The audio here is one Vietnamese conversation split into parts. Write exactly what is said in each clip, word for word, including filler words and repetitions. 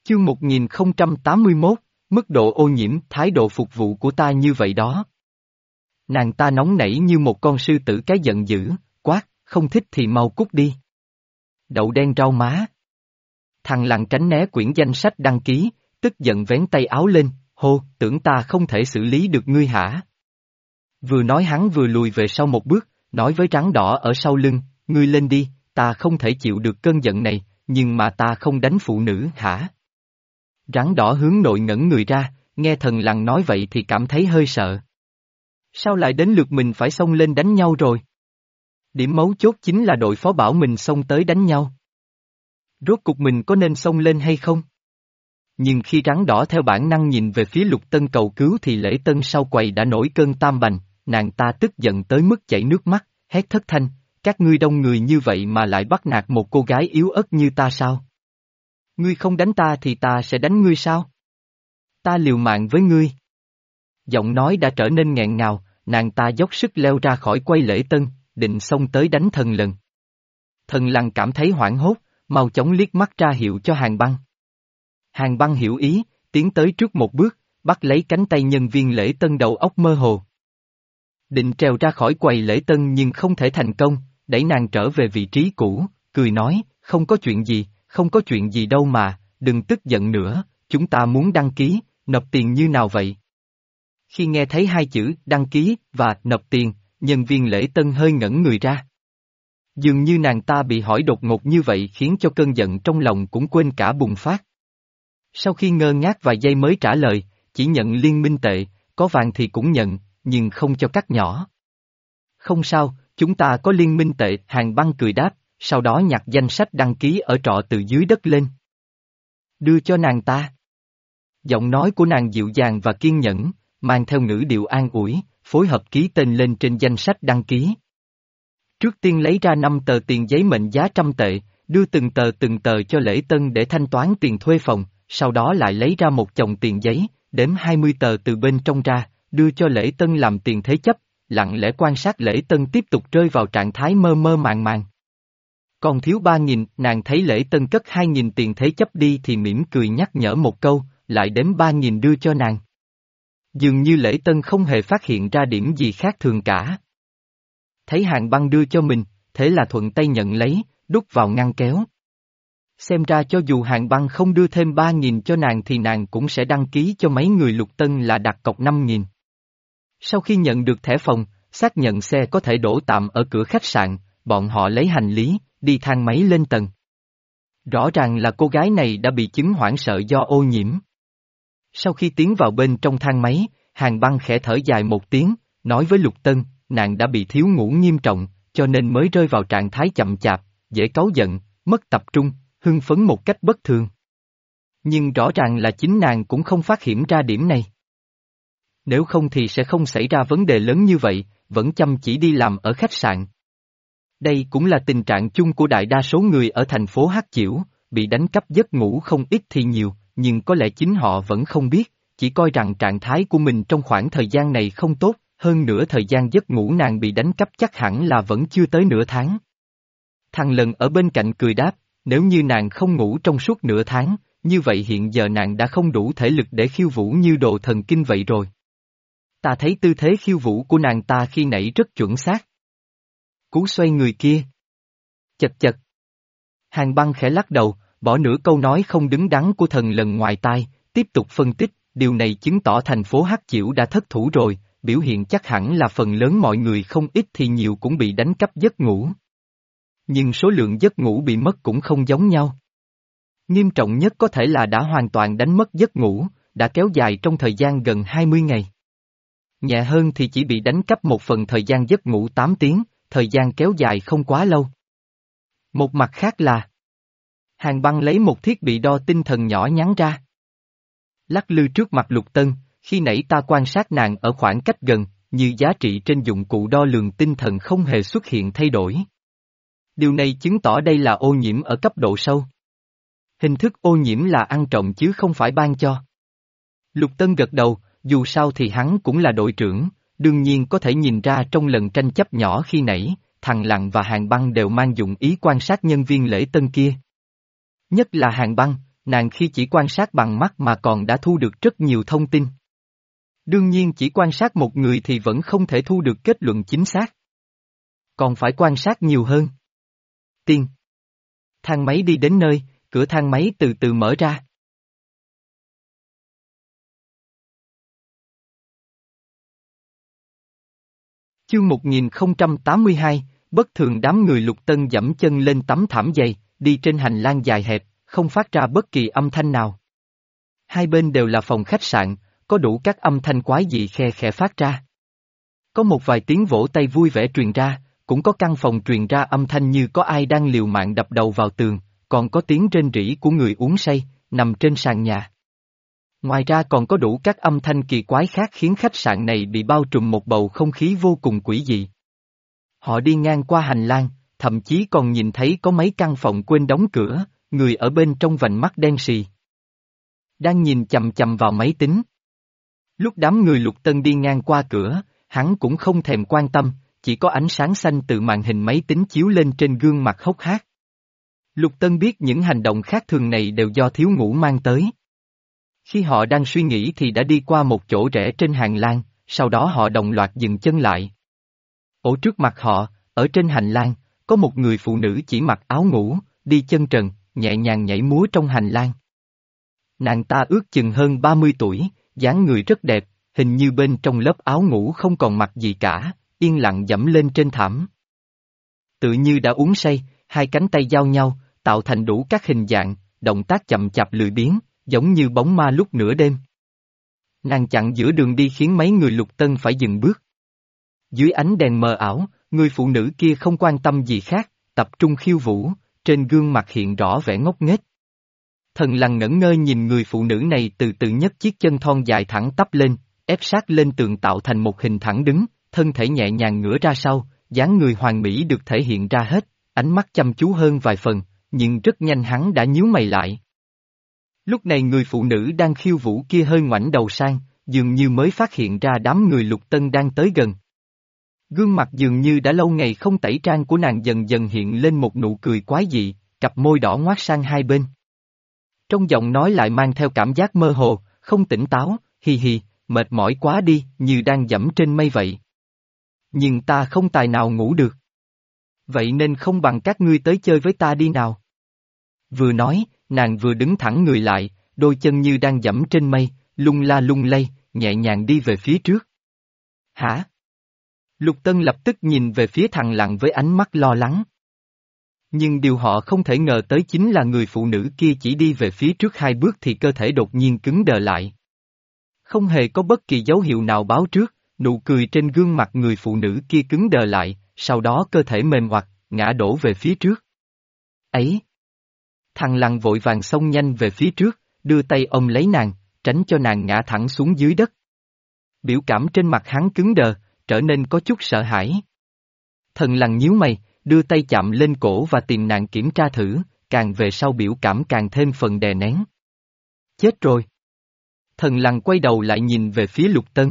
Chương một nghìn không trăm tám mươi mốt, mức độ ô nhiễm, thái độ phục vụ của ta như vậy đó. Nàng ta nóng nảy như một con sư tử cái giận dữ, quát, không thích thì mau cút đi. Đậu đen rau má. Thằng lặng tránh né quyển danh sách đăng ký, tức giận vén tay áo lên, hô, tưởng ta không thể xử lý được ngươi hả? Vừa nói hắn vừa lùi về sau một bước, nói với rắn đỏ ở sau lưng, ngươi lên đi, ta không thể chịu được cơn giận này, nhưng mà ta không đánh phụ nữ hả? Rắn đỏ hướng nội ngẩng người ra, nghe thần lằn nói vậy thì cảm thấy hơi sợ. Sao lại đến lượt mình phải xông lên đánh nhau rồi? Điểm mấu chốt chính là đội phó bảo mình xông tới đánh nhau. Rốt cục mình có nên xông lên hay không? Nhưng khi rắn đỏ theo bản năng nhìn về phía Lục Tân cầu cứu thì Lễ Tân sau quầy đã nổi cơn tam bành, nàng ta tức giận tới mức chảy nước mắt, hét thất thanh, các ngươi đông người như vậy mà lại bắt nạt một cô gái yếu ớt như ta sao? Ngươi không đánh ta thì ta sẽ đánh ngươi sao? Ta liều mạng với ngươi. Giọng nói đã trở nên nghẹn ngào, nàng ta dốc sức leo ra khỏi quầy Lễ Tân, định xông tới đánh thần lần. Thần lằn cảm thấy hoảng hốt, mau chóng liếc mắt ra hiệu cho Hàng Băng. Hàng Băng hiểu ý, tiến tới trước một bước, bắt lấy cánh tay nhân viên Lễ Tân đầu óc mơ hồ. Định trèo ra khỏi quầy Lễ Tân nhưng không thể thành công, đẩy nàng trở về vị trí cũ, cười nói, không có chuyện gì, không có chuyện gì đâu mà, đừng tức giận nữa, chúng ta muốn đăng ký, nộp tiền như nào vậy? Khi nghe thấy hai chữ đăng ký và nộp tiền, nhân viên Lễ Tân hơi ngẩn người ra. Dường như nàng ta bị hỏi đột ngột như vậy khiến cho cơn giận trong lòng cũng quên cả bùng phát. Sau khi ngơ ngác vài giây mới trả lời, chỉ nhận liên minh tệ, có vàng thì cũng nhận, nhưng không cho cắt nhỏ. Không sao, chúng ta có liên minh tệ, Hàng Băng cười đáp, sau đó nhặt danh sách đăng ký ở trọ từ dưới đất lên. Đưa cho nàng ta. Giọng nói của nàng dịu dàng và kiên nhẫn, mang theo ngữ điệu an ủi, phối hợp ký tên lên trên danh sách đăng ký. Trước tiên lấy ra năm tờ tiền giấy mệnh giá trăm tệ, đưa từng tờ từng tờ cho Lễ Tân để thanh toán tiền thuê phòng, sau đó lại lấy ra một chồng tiền giấy, đếm hai mươi tờ từ bên trong ra, đưa cho Lễ Tân làm tiền thế chấp, lặng lẽ quan sát Lễ Tân tiếp tục rơi vào trạng thái mơ mơ màng màng. Còn thiếu ba nghìn, nàng thấy Lễ Tân cất hai nghìn tiền thế chấp đi thì mỉm cười nhắc nhở một câu, lại đếm ba nghìn đưa cho nàng. Dường như Lễ Tân không hề phát hiện ra điểm gì khác thường cả. Thấy Hàng Băng đưa cho mình, thế là thuận tay nhận lấy, đút vào ngăn kéo. Xem ra cho dù Hàng Băng không đưa thêm ba nghìn cho nàng thì nàng cũng sẽ đăng ký cho mấy người Lục Tân là đặt cọc năm nghìn. Sau khi nhận được thẻ phòng, xác nhận xe có thể đổ tạm ở cửa khách sạn, bọn họ lấy hành lý, đi thang máy lên tầng. Rõ ràng là cô gái này đã bị chứng hoảng sợ do ô nhiễm. Sau khi tiến vào bên trong thang máy, Hàng Băng khẽ thở dài một tiếng, nói với Lục Tân, nàng đã bị thiếu ngủ nghiêm trọng, cho nên mới rơi vào trạng thái chậm chạp, dễ cáu giận, mất tập trung, hưng phấn một cách bất thường. Nhưng rõ ràng là chính nàng cũng không phát hiện ra điểm này. Nếu không thì sẽ không xảy ra vấn đề lớn như vậy, vẫn chăm chỉ đi làm ở khách sạn. Đây cũng là tình trạng chung của đại đa số người ở thành phố Hắc Chiểu, bị đánh cắp giấc ngủ không ít thì nhiều, nhưng có lẽ chính họ vẫn không biết, chỉ coi rằng trạng thái của mình trong khoảng thời gian này không tốt, hơn nữa thời gian giấc ngủ nàng bị đánh cắp chắc hẳn là vẫn chưa tới nửa tháng. Thằng Lần ở bên cạnh cười đáp, nếu như nàng không ngủ trong suốt nửa tháng, như vậy hiện giờ nàng đã không đủ thể lực để khiêu vũ như đồ thần kinh vậy rồi. Ta thấy tư thế khiêu vũ của nàng ta khi nãy rất chuẩn xác. Cú xoay người kia. Chật chật. Hàng Băng khẽ lắc đầu, bỏ nửa câu nói không đứng đắn của Thần Lần ngoài tai, tiếp tục phân tích, điều này chứng tỏ thành phố Hắc Chiểu đã thất thủ rồi, biểu hiện chắc hẳn là phần lớn mọi người không ít thì nhiều cũng bị đánh cắp giấc ngủ. Nhưng số lượng giấc ngủ bị mất cũng không giống nhau. Nghiêm trọng nhất có thể là đã hoàn toàn đánh mất giấc ngủ, đã kéo dài trong thời gian gần hai mươi ngày. Nhẹ hơn thì chỉ bị đánh cắp một phần thời gian giấc ngủ tám tiếng, thời gian kéo dài không quá lâu. Một mặt khác là Hàng Băng lấy một thiết bị đo tinh thần nhỏ nhắn ra. Lắc lư trước mặt Lục Tân, khi nãy ta quan sát nàng ở khoảng cách gần, như giá trị trên dụng cụ đo lường tinh thần không hề xuất hiện thay đổi. Điều này chứng tỏ đây là ô nhiễm ở cấp độ sâu. Hình thức ô nhiễm là ăn trộm chứ không phải ban cho. Lục Tân gật đầu, dù sao thì hắn cũng là đội trưởng, đương nhiên có thể nhìn ra trong lần tranh chấp nhỏ khi nãy, thằng Lặng và Hàng Băng đều mang dụng ý quan sát nhân viên Lễ Tân kia. Nhất là Hàng Băng, nàng khi chỉ quan sát bằng mắt mà còn đã thu được rất nhiều thông tin. Đương nhiên chỉ quan sát một người thì vẫn không thể thu được kết luận chính xác. Còn phải quan sát nhiều hơn. Tiên. Thang máy đi đến nơi, cửa thang máy từ từ mở ra. Chương một nghìn không trăm tám mươi hai, bất thường đám người Lục Tân dẫm chân lên tấm thảm dày, đi trên hành lang dài hẹp, không phát ra bất kỳ âm thanh nào. Hai bên đều là phòng khách sạn, có đủ các âm thanh quái dị khe khẽ phát ra. Có một vài tiếng vỗ tay vui vẻ truyền ra, cũng có căn phòng truyền ra âm thanh như có ai đang liều mạng đập đầu vào tường, còn có tiếng rên rỉ của người uống say, nằm trên sàn nhà. Ngoài ra còn có đủ các âm thanh kỳ quái khác khiến khách sạn này bị bao trùm một bầu không khí vô cùng quỷ dị. Họ đi ngang qua hành lang, thậm chí còn nhìn thấy có mấy căn phòng quên đóng cửa, người ở bên trong vành mắt đen sì. Đang nhìn chằm chằm vào máy tính. Lúc đám người Lục Tân đi ngang qua cửa, hắn cũng không thèm quan tâm, chỉ có ánh sáng xanh từ màn hình máy tính chiếu lên trên gương mặt hốc hác. Lục Tân biết những hành động khác thường này đều do thiếu ngủ mang tới. Khi họ đang suy nghĩ thì đã đi qua một chỗ rẽ trên hành lang, sau đó họ đồng loạt dừng chân lại. Ở trước mặt họ, ở trên hành lang, có một người phụ nữ chỉ mặc áo ngủ, đi chân trần, nhẹ nhàng nhảy múa trong hành lang. Nàng ta ước chừng hơn ba mươi tuổi, dáng người rất đẹp, hình như bên trong lớp áo ngủ không còn mặc gì cả, yên lặng dẫm lên trên thảm. Tự như đã uống say, hai cánh tay giao nhau, tạo thành đủ các hình dạng, động tác chậm chạp lười biếng, giống như bóng ma lúc nửa đêm. Nàng chặn giữa đường đi khiến mấy người Lục Tân phải dừng bước. Dưới ánh đèn mờ ảo, người phụ nữ kia không quan tâm gì khác, tập trung khiêu vũ, trên gương mặt hiện rõ vẻ ngốc nghếch. Thần Lằn ngẩn ngơ nhìn người phụ nữ này từ từ nhấc chiếc chân thon dài thẳng tắp lên, ép sát lên tường tạo thành một hình thẳng đứng, thân thể nhẹ nhàng ngửa ra sau, dáng người hoàn mỹ được thể hiện ra hết, ánh mắt chăm chú hơn vài phần, nhưng rất nhanh hắn đã nhíu mày lại. Lúc này người phụ nữ đang khiêu vũ kia hơi ngoảnh đầu sang, dường như mới phát hiện ra đám người Lục Tân đang tới gần. Gương mặt dường như đã lâu ngày không tẩy trang của nàng dần dần hiện lên một nụ cười quái dị, cặp môi đỏ ngoác sang hai bên. Trong giọng nói lại mang theo cảm giác mơ hồ, không tỉnh táo, hì hì, mệt mỏi quá đi, như đang dẫm trên mây vậy. Nhưng ta không tài nào ngủ được. Vậy nên không bằng các ngươi tới chơi với ta đi nào. Vừa nói, nàng vừa đứng thẳng người lại, đôi chân như đang dẫm trên mây, lung la lung lay, nhẹ nhàng đi về phía trước. Hả? Lục Tân lập tức nhìn về phía thằng Lặng với ánh mắt lo lắng. Nhưng điều họ không thể ngờ tới chính là người phụ nữ kia chỉ đi về phía trước hai bước thì cơ thể đột nhiên cứng đờ lại. Không hề có bất kỳ dấu hiệu nào báo trước, nụ cười trên gương mặt người phụ nữ kia cứng đờ lại, sau đó cơ thể mềm oặt, ngã đổ về phía trước. Ấy! Thằng Lặng vội vàng xông nhanh về phía trước, đưa tay ôm lấy nàng, tránh cho nàng ngã thẳng xuống dưới đất. Biểu cảm trên mặt hắn cứng đờ, trở nên có chút sợ hãi. Thần Lặng nhíu mày, đưa tay chạm lên cổ và tìm nàng kiểm tra thử, càng về sau biểu cảm càng thêm phần đè nén. Chết rồi! Thần Lặng quay đầu lại nhìn về phía Lục Tân.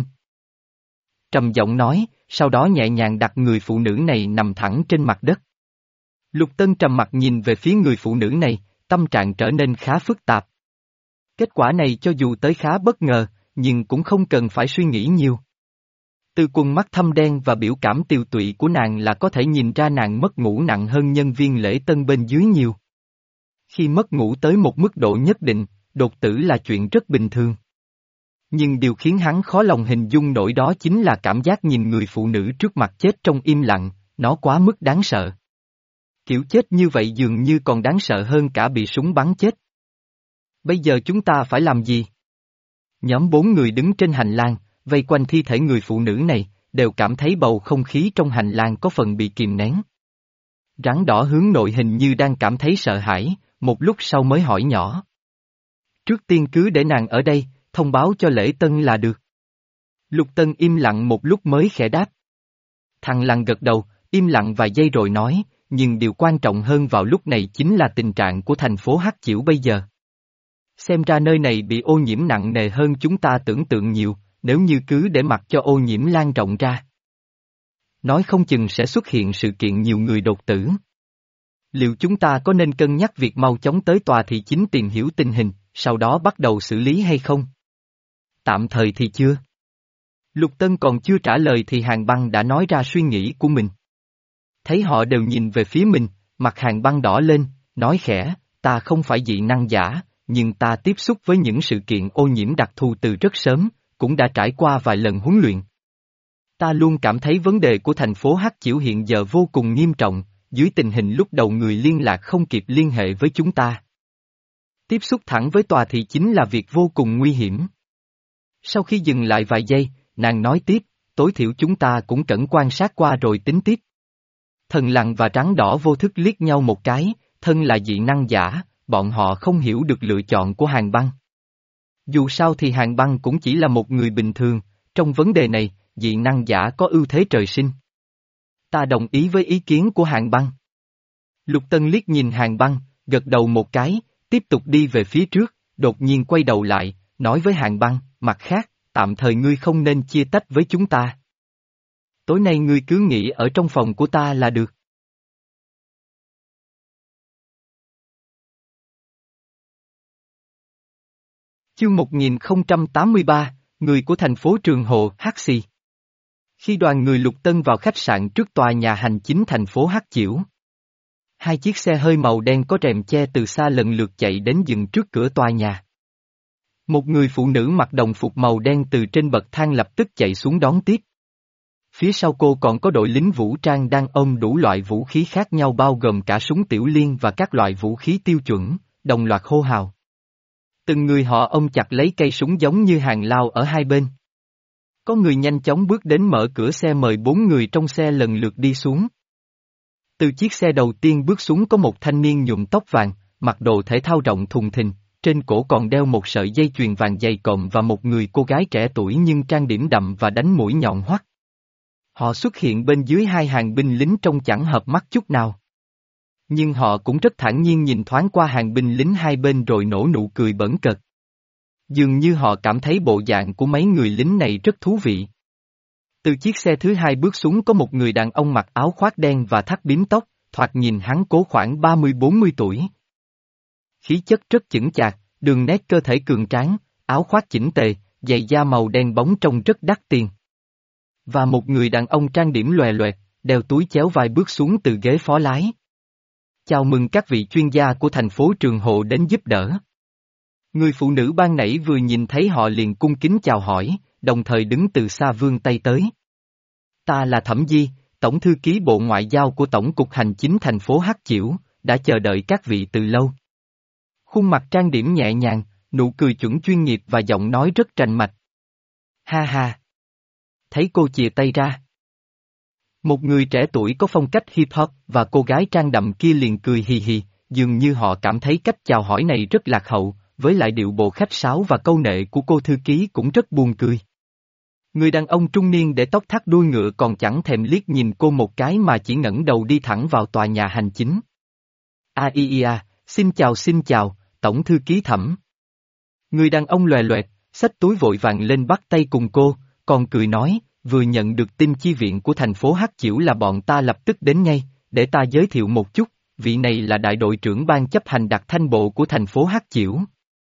Trầm giọng nói, sau đó nhẹ nhàng đặt người phụ nữ này nằm thẳng trên mặt đất. Lục Tân trầm mặt nhìn về phía người phụ nữ này, tâm trạng trở nên khá phức tạp. Kết quả này cho dù tới khá bất ngờ, nhưng cũng không cần phải suy nghĩ nhiều. Từ quần mắt thâm đen và biểu cảm tiều tụy của nàng là có thể nhìn ra nàng mất ngủ nặng hơn nhân viên lễ tân bên dưới nhiều. Khi mất ngủ tới một mức độ nhất định, đột tử là chuyện rất bình thường. Nhưng điều khiến hắn khó lòng hình dung nổi đó chính là cảm giác nhìn người phụ nữ trước mặt chết trong im lặng, nó quá mức đáng sợ. Kiểu chết như vậy dường như còn đáng sợ hơn cả bị súng bắn chết. Bây giờ chúng ta phải làm gì? Nhóm bốn người đứng trên hành lang, vây quanh thi thể người phụ nữ này, đều cảm thấy bầu không khí trong hành lang có phần bị kìm nén. Rắn đỏ hướng nội hình như đang cảm thấy sợ hãi, một lúc sau mới hỏi nhỏ. Trước tiên cứ để nàng ở đây, thông báo cho lễ tân là được. Lục Tân im lặng một lúc mới khẽ đáp. Thằng Lăng gật đầu, im lặng vài giây rồi nói, nhưng điều quan trọng hơn vào lúc này chính là tình trạng của thành phố Hắc Chiểu bây giờ. Xem ra nơi này bị ô nhiễm nặng nề hơn chúng ta tưởng tượng nhiều, nếu như cứ để mặc cho ô nhiễm lan rộng ra. Nói không chừng sẽ xuất hiện sự kiện nhiều người đột tử. Liệu chúng ta có nên cân nhắc việc mau chóng tới tòa thị chính tìm hiểu tình hình, sau đó bắt đầu xử lý hay không? Tạm thời thì chưa. Lục Tân còn chưa trả lời thì Hàn Băng đã nói ra suy nghĩ của mình. Thấy họ đều nhìn về phía mình, mặt Hàn Băng đỏ lên, nói khẽ, ta không phải dị năng giả, nhưng ta tiếp xúc với những sự kiện ô nhiễm đặc thù từ rất sớm, cũng đã trải qua vài lần huấn luyện. Ta luôn cảm thấy vấn đề của thành phố Hắc Chiểu hiện giờ vô cùng nghiêm trọng, dưới tình hình lúc đầu người liên lạc không kịp liên hệ với chúng ta. Tiếp xúc thẳng với tòa thị chính là việc vô cùng nguy hiểm. Sau khi dừng lại vài giây, nàng nói tiếp, tối thiểu chúng ta cũng cần quan sát qua rồi tính tiếp. Thần Lằn và Trắng Đỏ vô thức liếc nhau một cái, thân là dị năng giả, bọn họ không hiểu được lựa chọn của Hàn Băng. Dù sao thì Hàn Băng cũng chỉ là một người bình thường, trong vấn đề này, dị năng giả có ưu thế trời sinh. Ta đồng ý với ý kiến của Hàn Băng. Lục Tân liếc nhìn Hàn Băng, gật đầu một cái, tiếp tục đi về phía trước, đột nhiên quay đầu lại, nói với Hàn Băng, mặt khác, tạm thời ngươi không nên chia tách với chúng ta. Tối nay ngươi cứ nghỉ ở trong phòng của ta là được. Chương một nghìn không trăm tám mươi ba, người của thành phố Trường Hồ, Hắc Xì. Khi đoàn người Lục Tân vào khách sạn trước tòa nhà hành chính thành phố Hắc Chiểu, hai chiếc xe hơi màu đen có rèm che từ xa lần lượt chạy đến dừng trước cửa tòa nhà. Một người phụ nữ mặc đồng phục màu đen từ trên bậc thang lập tức chạy xuống đón tiếp. Phía sau cô còn có đội lính vũ trang đang ôm đủ loại vũ khí khác nhau bao gồm cả súng tiểu liên và các loại vũ khí tiêu chuẩn, đồng loạt hô hào. Từng người họ ôm chặt lấy cây súng giống như hàng lao ở hai bên. Có người nhanh chóng bước đến mở cửa xe mời bốn người trong xe lần lượt đi xuống. Từ chiếc xe đầu tiên bước xuống có một thanh niên nhuộm tóc vàng, mặc đồ thể thao rộng thùng thình, trên cổ còn đeo một sợi dây chuyền vàng dày cộm và một người cô gái trẻ tuổi nhưng trang điểm đậm và đánh mũi nhọn hoắt. Họ xuất hiện bên dưới hai hàng binh lính trông chẳng hợp mắt chút nào. Nhưng họ cũng rất thản nhiên nhìn thoáng qua hàng binh lính hai bên rồi nổ nụ cười bỡn cợt. Dường như họ cảm thấy bộ dạng của mấy người lính này rất thú vị. Từ chiếc xe thứ hai bước xuống có một người đàn ông mặc áo khoác đen và thắt bím tóc, thoạt nhìn hắn cố khoảng ba mươi bốn mươi tuổi. Khí chất rất chững chạc, đường nét cơ thể cường tráng, áo khoác chỉnh tề, giày da màu đen bóng trông rất đắt tiền. Và một người đàn ông trang điểm lòe loẹt, đeo túi chéo vai bước xuống từ ghế phó lái. Chào mừng các vị chuyên gia của thành phố Trường Hồ đến giúp đỡ. Người phụ nữ ban nãy vừa nhìn thấy họ liền cung kính chào hỏi, đồng thời đứng từ xa vươn tay tới. Ta là Thẩm Di, Tổng thư ký Bộ Ngoại giao của Tổng cục Hành chính thành phố Hắc Chiểu, đã chờ đợi các vị từ lâu. Khuôn mặt trang điểm nhẹ nhàng, nụ cười chuẩn chuyên nghiệp và giọng nói rất trành mạch. Ha ha! Thấy cô chìa tay ra. Một người trẻ tuổi có phong cách hip hop và cô gái trang đậm kia liền cười hì hì, dường như họ cảm thấy cách chào hỏi này rất lạc hậu, với lại điệu bộ khách sáo và câu nệ của cô thư ký cũng rất buồn cười. Người đàn ông trung niên để tóc thắt đuôi ngựa còn chẳng thèm liếc nhìn cô một cái mà chỉ ngẩng đầu đi thẳng vào tòa nhà hành chính. A i i a, xin chào xin chào, Tổng thư ký Thẩm. Người đàn ông lòe loẹt, xách túi vội vàng lên bắt tay cùng cô, còn cười nói, vừa nhận được tin chi viện của thành phố Hắc Chiểu là bọn ta lập tức đến ngay, để ta giới thiệu một chút, vị này là đại đội trưởng ban chấp hành đặc thanh bộ của thành phố Hắc Chiểu.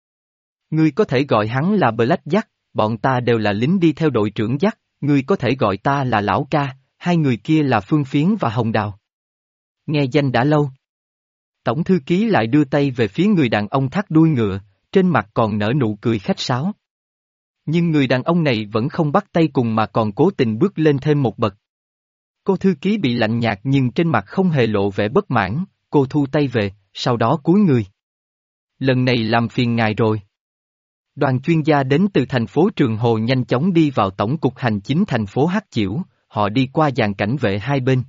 Ngươi có thể gọi hắn là Black Jack, bọn ta đều là lính đi theo đội trưởng Jack, ngươi có thể gọi ta là Lão Ca, hai người kia là Phương Phiến và Hồng Đào. Nghe danh đã lâu. Tổng thư ký lại đưa tay về phía người đàn ông thắt đuôi ngựa, trên mặt còn nở nụ cười khách sáo. Nhưng người đàn ông này vẫn không bắt tay cùng mà còn cố tình bước lên thêm một bậc. Cô thư ký bị lạnh nhạt nhưng trên mặt không hề lộ vẻ bất mãn, cô thu tay về, sau đó cúi người. Lần này làm phiền ngài rồi. Đoàn chuyên gia đến từ thành phố Trường Hồ nhanh chóng đi vào tổng cục hành chính thành phố Hắc Chiểu, họ đi qua dàn cảnh vệ hai bên.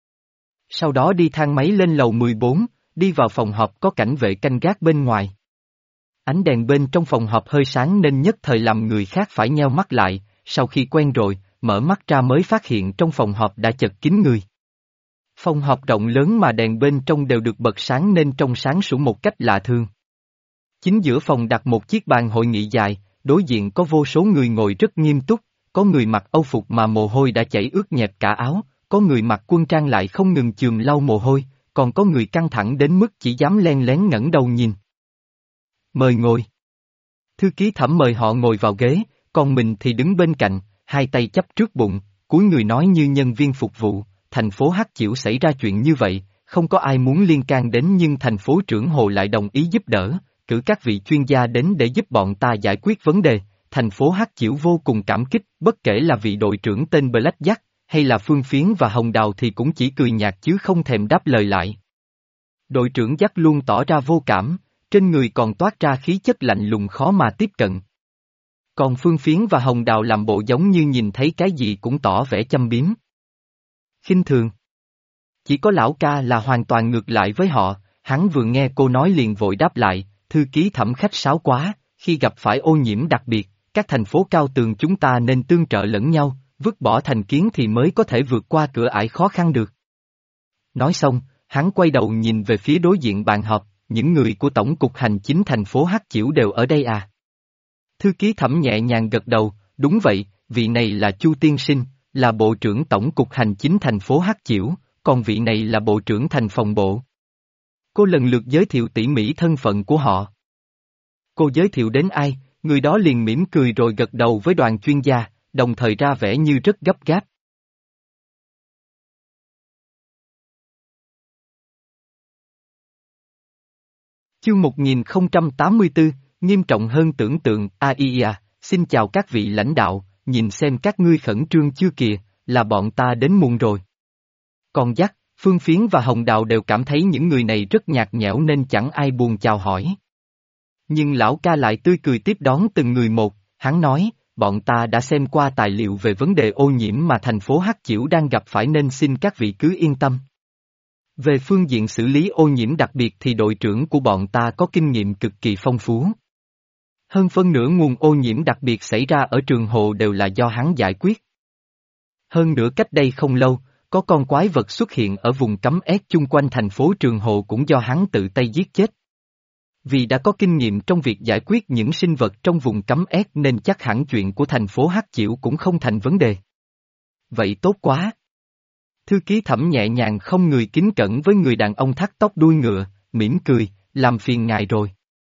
Sau đó đi thang máy lên lầu mười bốn, đi vào phòng họp có cảnh vệ canh gác bên ngoài. Ánh đèn bên trong phòng họp hơi sáng nên nhất thời làm người khác phải nheo mắt lại, sau khi quen rồi, mở mắt ra mới phát hiện trong phòng họp đã chật kín người. Phòng họp rộng lớn mà đèn bên trong đều được bật sáng nên trông sáng sủa một cách lạ thường. Chính giữa phòng đặt một chiếc bàn hội nghị dài, đối diện có vô số người ngồi rất nghiêm túc, có người mặc âu phục mà mồ hôi đã chảy ướt nhẹp cả áo, có người mặc quân trang lại không ngừng chườm lau mồ hôi, còn có người căng thẳng đến mức chỉ dám len lén ngẩng đầu nhìn. Mời ngồi. Thư ký Thẩm mời họ ngồi vào ghế, còn mình thì đứng bên cạnh, hai tay chắp trước bụng, cúi người nói như nhân viên phục vụ, thành phố Hắc Chiểu xảy ra chuyện như vậy, không có ai muốn liên can đến nhưng thành phố trưởng Hồ lại đồng ý giúp đỡ, cử các vị chuyên gia đến để giúp bọn ta giải quyết vấn đề. Thành phố Hắc Chiểu vô cùng cảm kích, bất kể là vị đội trưởng tên Black Jack, hay là Phương Phiến và Hồng Đào thì cũng chỉ cười nhạt chứ không thèm đáp lời lại. Đội trưởng Jack luôn tỏ ra vô cảm, trên người còn toát ra khí chất lạnh lùng khó mà tiếp cận. Còn Phương Phiến và Hồng Đào làm bộ giống như nhìn thấy cái gì cũng tỏ vẻ châm biếm. Khinh thường. Chỉ có lão ca là hoàn toàn ngược lại với họ, hắn vừa nghe cô nói liền vội đáp lại, thư ký Thẩm khách sáo quá, khi gặp phải ô nhiễm đặc biệt, các thành phố cao tường chúng ta nên tương trợ lẫn nhau, vứt bỏ thành kiến thì mới có thể vượt qua cửa ải khó khăn được. Nói xong, hắn quay đầu nhìn về phía đối diện bàn họp, những người của Tổng cục Hành chính thành phố Hắc Chiểu đều ở đây à? Thư ký Thẩm nhẹ nhàng gật đầu, đúng vậy, vị này là Chu Tiên Sinh, là Bộ trưởng Tổng cục Hành chính thành phố Hắc Chiểu, còn vị này là Bộ trưởng thành phòng bộ. Cô lần lượt giới thiệu tỉ mỉ thân phận của họ. Cô giới thiệu đến ai, người đó liền mỉm cười rồi gật đầu với đoàn chuyên gia, đồng thời ra vẻ như rất gấp gáp. Chương một nghìn không trăm tám mươi tư, nghiêm trọng hơn tưởng tượng, a i a, xin chào các vị lãnh đạo, nhìn xem các ngươi khẩn trương chưa kìa, là bọn ta đến muộn rồi. Còn Jack, Phương Phiến và Hồng Đào đều cảm thấy những người này rất nhạt nhẽo nên chẳng ai buồn chào hỏi. Nhưng lão ca lại tươi cười tiếp đón từng người một, hắn nói, bọn ta đã xem qua tài liệu về vấn đề ô nhiễm mà thành phố Hắc Chiểu đang gặp phải nên xin các vị cứ yên tâm. Về phương diện xử lý ô nhiễm đặc biệt thì đội trưởng của bọn ta có kinh nghiệm cực kỳ phong phú. Hơn phân nửa nguồn ô nhiễm đặc biệt xảy ra ở Trường Hồ đều là do hắn giải quyết. Hơn nữa cách đây không lâu, có con quái vật xuất hiện ở vùng cấm ép chung quanh thành phố Trường Hồ cũng do hắn tự tay giết chết. Vì đã có kinh nghiệm trong việc giải quyết những sinh vật trong vùng cấm ép nên chắc hẳn chuyện của thành phố Hắc Chiểu cũng không thành vấn đề. Vậy tốt quá. Thư ký Thẩm nhẹ nhàng không người kính cẩn với người đàn ông thắt tóc đuôi ngựa, mỉm cười, làm phiền ngài rồi.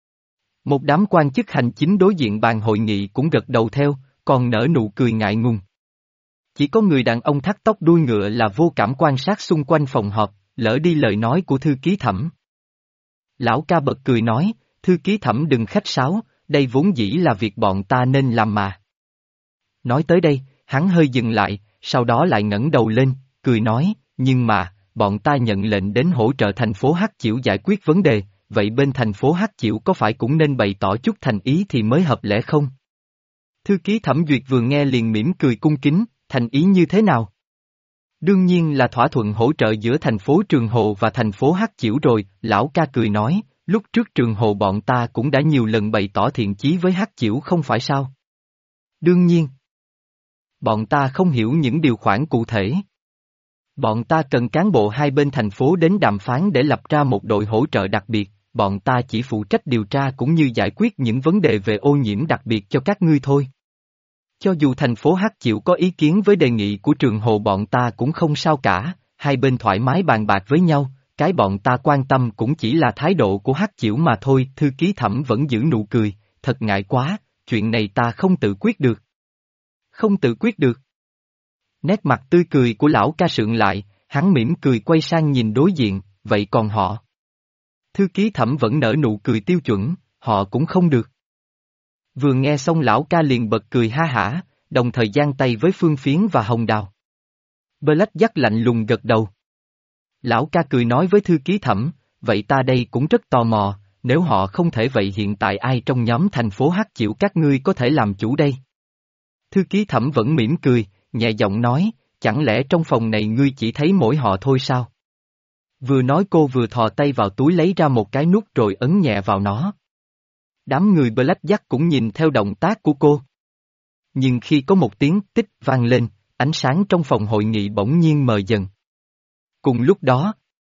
Một đám quan chức hành chính đối diện bàn hội nghị cũng gật đầu theo, còn nở nụ cười ngại ngùng. Chỉ có người đàn ông thắt tóc đuôi ngựa là vô cảm quan sát xung quanh phòng họp, lỡ đi lời nói của thư ký Thẩm. Lão ca bật cười nói, thư ký Thẩm đừng khách sáo, đây vốn dĩ là việc bọn ta nên làm mà. Nói tới đây, hắn hơi dừng lại, sau đó lại ngẩng đầu lên, cười nói, nhưng mà, bọn ta nhận lệnh đến hỗ trợ thành phố Hắc Chiểu giải quyết vấn đề, vậy bên thành phố Hắc Chiểu có phải cũng nên bày tỏ chút thành ý thì mới hợp lẽ không? Thư ký Thẩm Duyệt vừa nghe liền mỉm cười cung kính, thành ý như thế nào? Đương nhiên là thỏa thuận hỗ trợ giữa thành phố Trường Hồ và thành phố Hắc Chiểu rồi, lão ca cười nói, lúc trước Trường Hồ bọn ta cũng đã nhiều lần bày tỏ thiện chí với Hắc Chiểu không phải sao? Đương nhiên. Bọn ta không hiểu những điều khoản cụ thể. Bọn ta cần cán bộ hai bên thành phố đến đàm phán để lập ra một đội hỗ trợ đặc biệt, bọn ta chỉ phụ trách điều tra cũng như giải quyết những vấn đề về ô nhiễm đặc biệt cho các ngươi thôi. Cho dù thành phố Hắc Chiểu có ý kiến với đề nghị của Trường Hồ bọn ta cũng không sao cả, hai bên thoải mái bàn bạc với nhau, cái bọn ta quan tâm cũng chỉ là thái độ của Hắc Chiểu mà thôi. Thư ký Thẩm vẫn giữ nụ cười, thật ngại quá, chuyện này ta không tự quyết được. Không tự quyết được. Nét mặt tươi cười của lão ca sượng lại, hắn mỉm cười quay sang nhìn đối diện, vậy còn họ? Thư ký Thẩm vẫn nở nụ cười tiêu chuẩn, họ cũng không được. Vừa nghe xong lão ca liền bật cười ha hả, đồng thời giang tay với Phương Phiến và Hồng Đào. Black Jack lạnh lùng gật đầu. Lão ca cười nói với thư ký Thẩm, vậy ta đây cũng rất tò mò, nếu họ không thể vậy hiện tại ai trong nhóm thành phố Hắc Chiểu các ngươi có thể làm chủ đây? Thư ký Thẩm vẫn mỉm cười, nhẹ giọng nói, chẳng lẽ trong phòng này ngươi chỉ thấy mỗi họ thôi sao? Vừa nói cô vừa thò tay vào túi lấy ra một cái nút rồi ấn nhẹ vào nó. Đám người Black Jack cũng nhìn theo động tác của cô. Nhưng khi có một tiếng tích vang lên, ánh sáng trong phòng hội nghị bỗng nhiên mờ dần. Cùng lúc đó,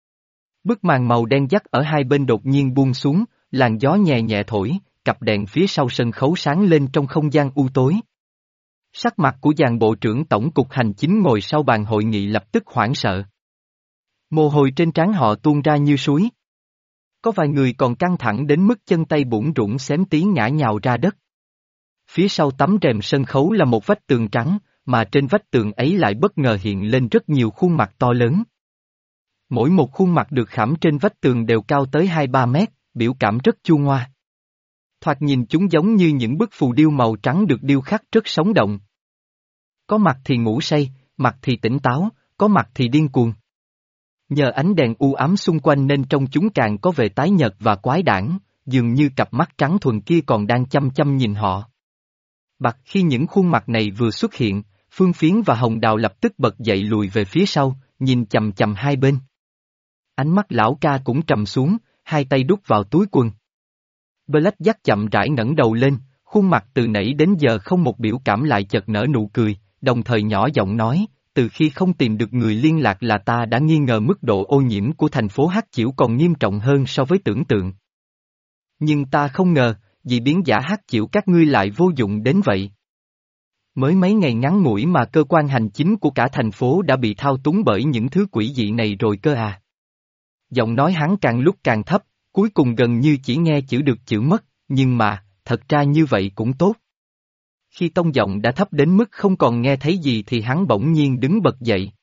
bức màn màu đen dắt ở hai bên đột nhiên buông xuống, làn gió nhẹ nhẹ thổi, cặp đèn phía sau sân khấu sáng lên trong không gian u tối. Sắc mặt của dàn bộ trưởng Tổng cục Hành chính ngồi sau bàn hội nghị lập tức hoảng sợ. Mồ hôi trên trán họ tuôn ra như suối. Có vài người còn căng thẳng đến mức chân tay bủn rủn xém tí ngã nhào ra đất. Phía sau tấm rèm sân khấu là một vách tường trắng, mà trên vách tường ấy lại bất ngờ hiện lên rất nhiều khuôn mặt to lớn. Mỗi một khuôn mặt được khảm trên vách tường đều cao tới hai ba mét, biểu cảm rất chua ngoa. Thoạt nhìn chúng giống như những bức phù điêu màu trắng được điêu khắc rất sống động. Có mặt thì ngủ say, mặt thì tỉnh táo, có mặt thì điên cuồng. Nhờ ánh đèn u ám xung quanh nên trông chúng càng có vẻ tái nhợt và quái đản, dường như cặp mắt trắng thuần kia còn đang chăm chăm nhìn họ. Bặt khi những khuôn mặt này vừa xuất hiện, Phương Phiến và Hồng Đào lập tức bật dậy lùi về phía sau, nhìn chằm chằm hai bên. Ánh mắt lão ca cũng trầm xuống, hai tay đút vào túi quần. Blackjack chậm rãi ngẩng đầu lên, khuôn mặt từ nãy đến giờ không một biểu cảm lại chợt nở nụ cười, đồng thời nhỏ giọng nói, từ khi không tìm được người liên lạc là ta đã nghi ngờ mức độ ô nhiễm của thành phố Hắc Chiểu còn nghiêm trọng hơn so với tưởng tượng. Nhưng ta không ngờ, dị biến giả Hắc Chiểu các ngươi lại vô dụng đến vậy. Mới mấy ngày ngắn ngủi mà cơ quan hành chính của cả thành phố đã bị thao túng bởi những thứ quỷ dị này rồi cơ à. Giọng nói hắn càng lúc càng thấp, cuối cùng gần như chỉ nghe chữ được chữ mất, nhưng mà, thật ra như vậy cũng tốt. Khi tông giọng đã thấp đến mức không còn nghe thấy gì thì hắn bỗng nhiên đứng bật dậy.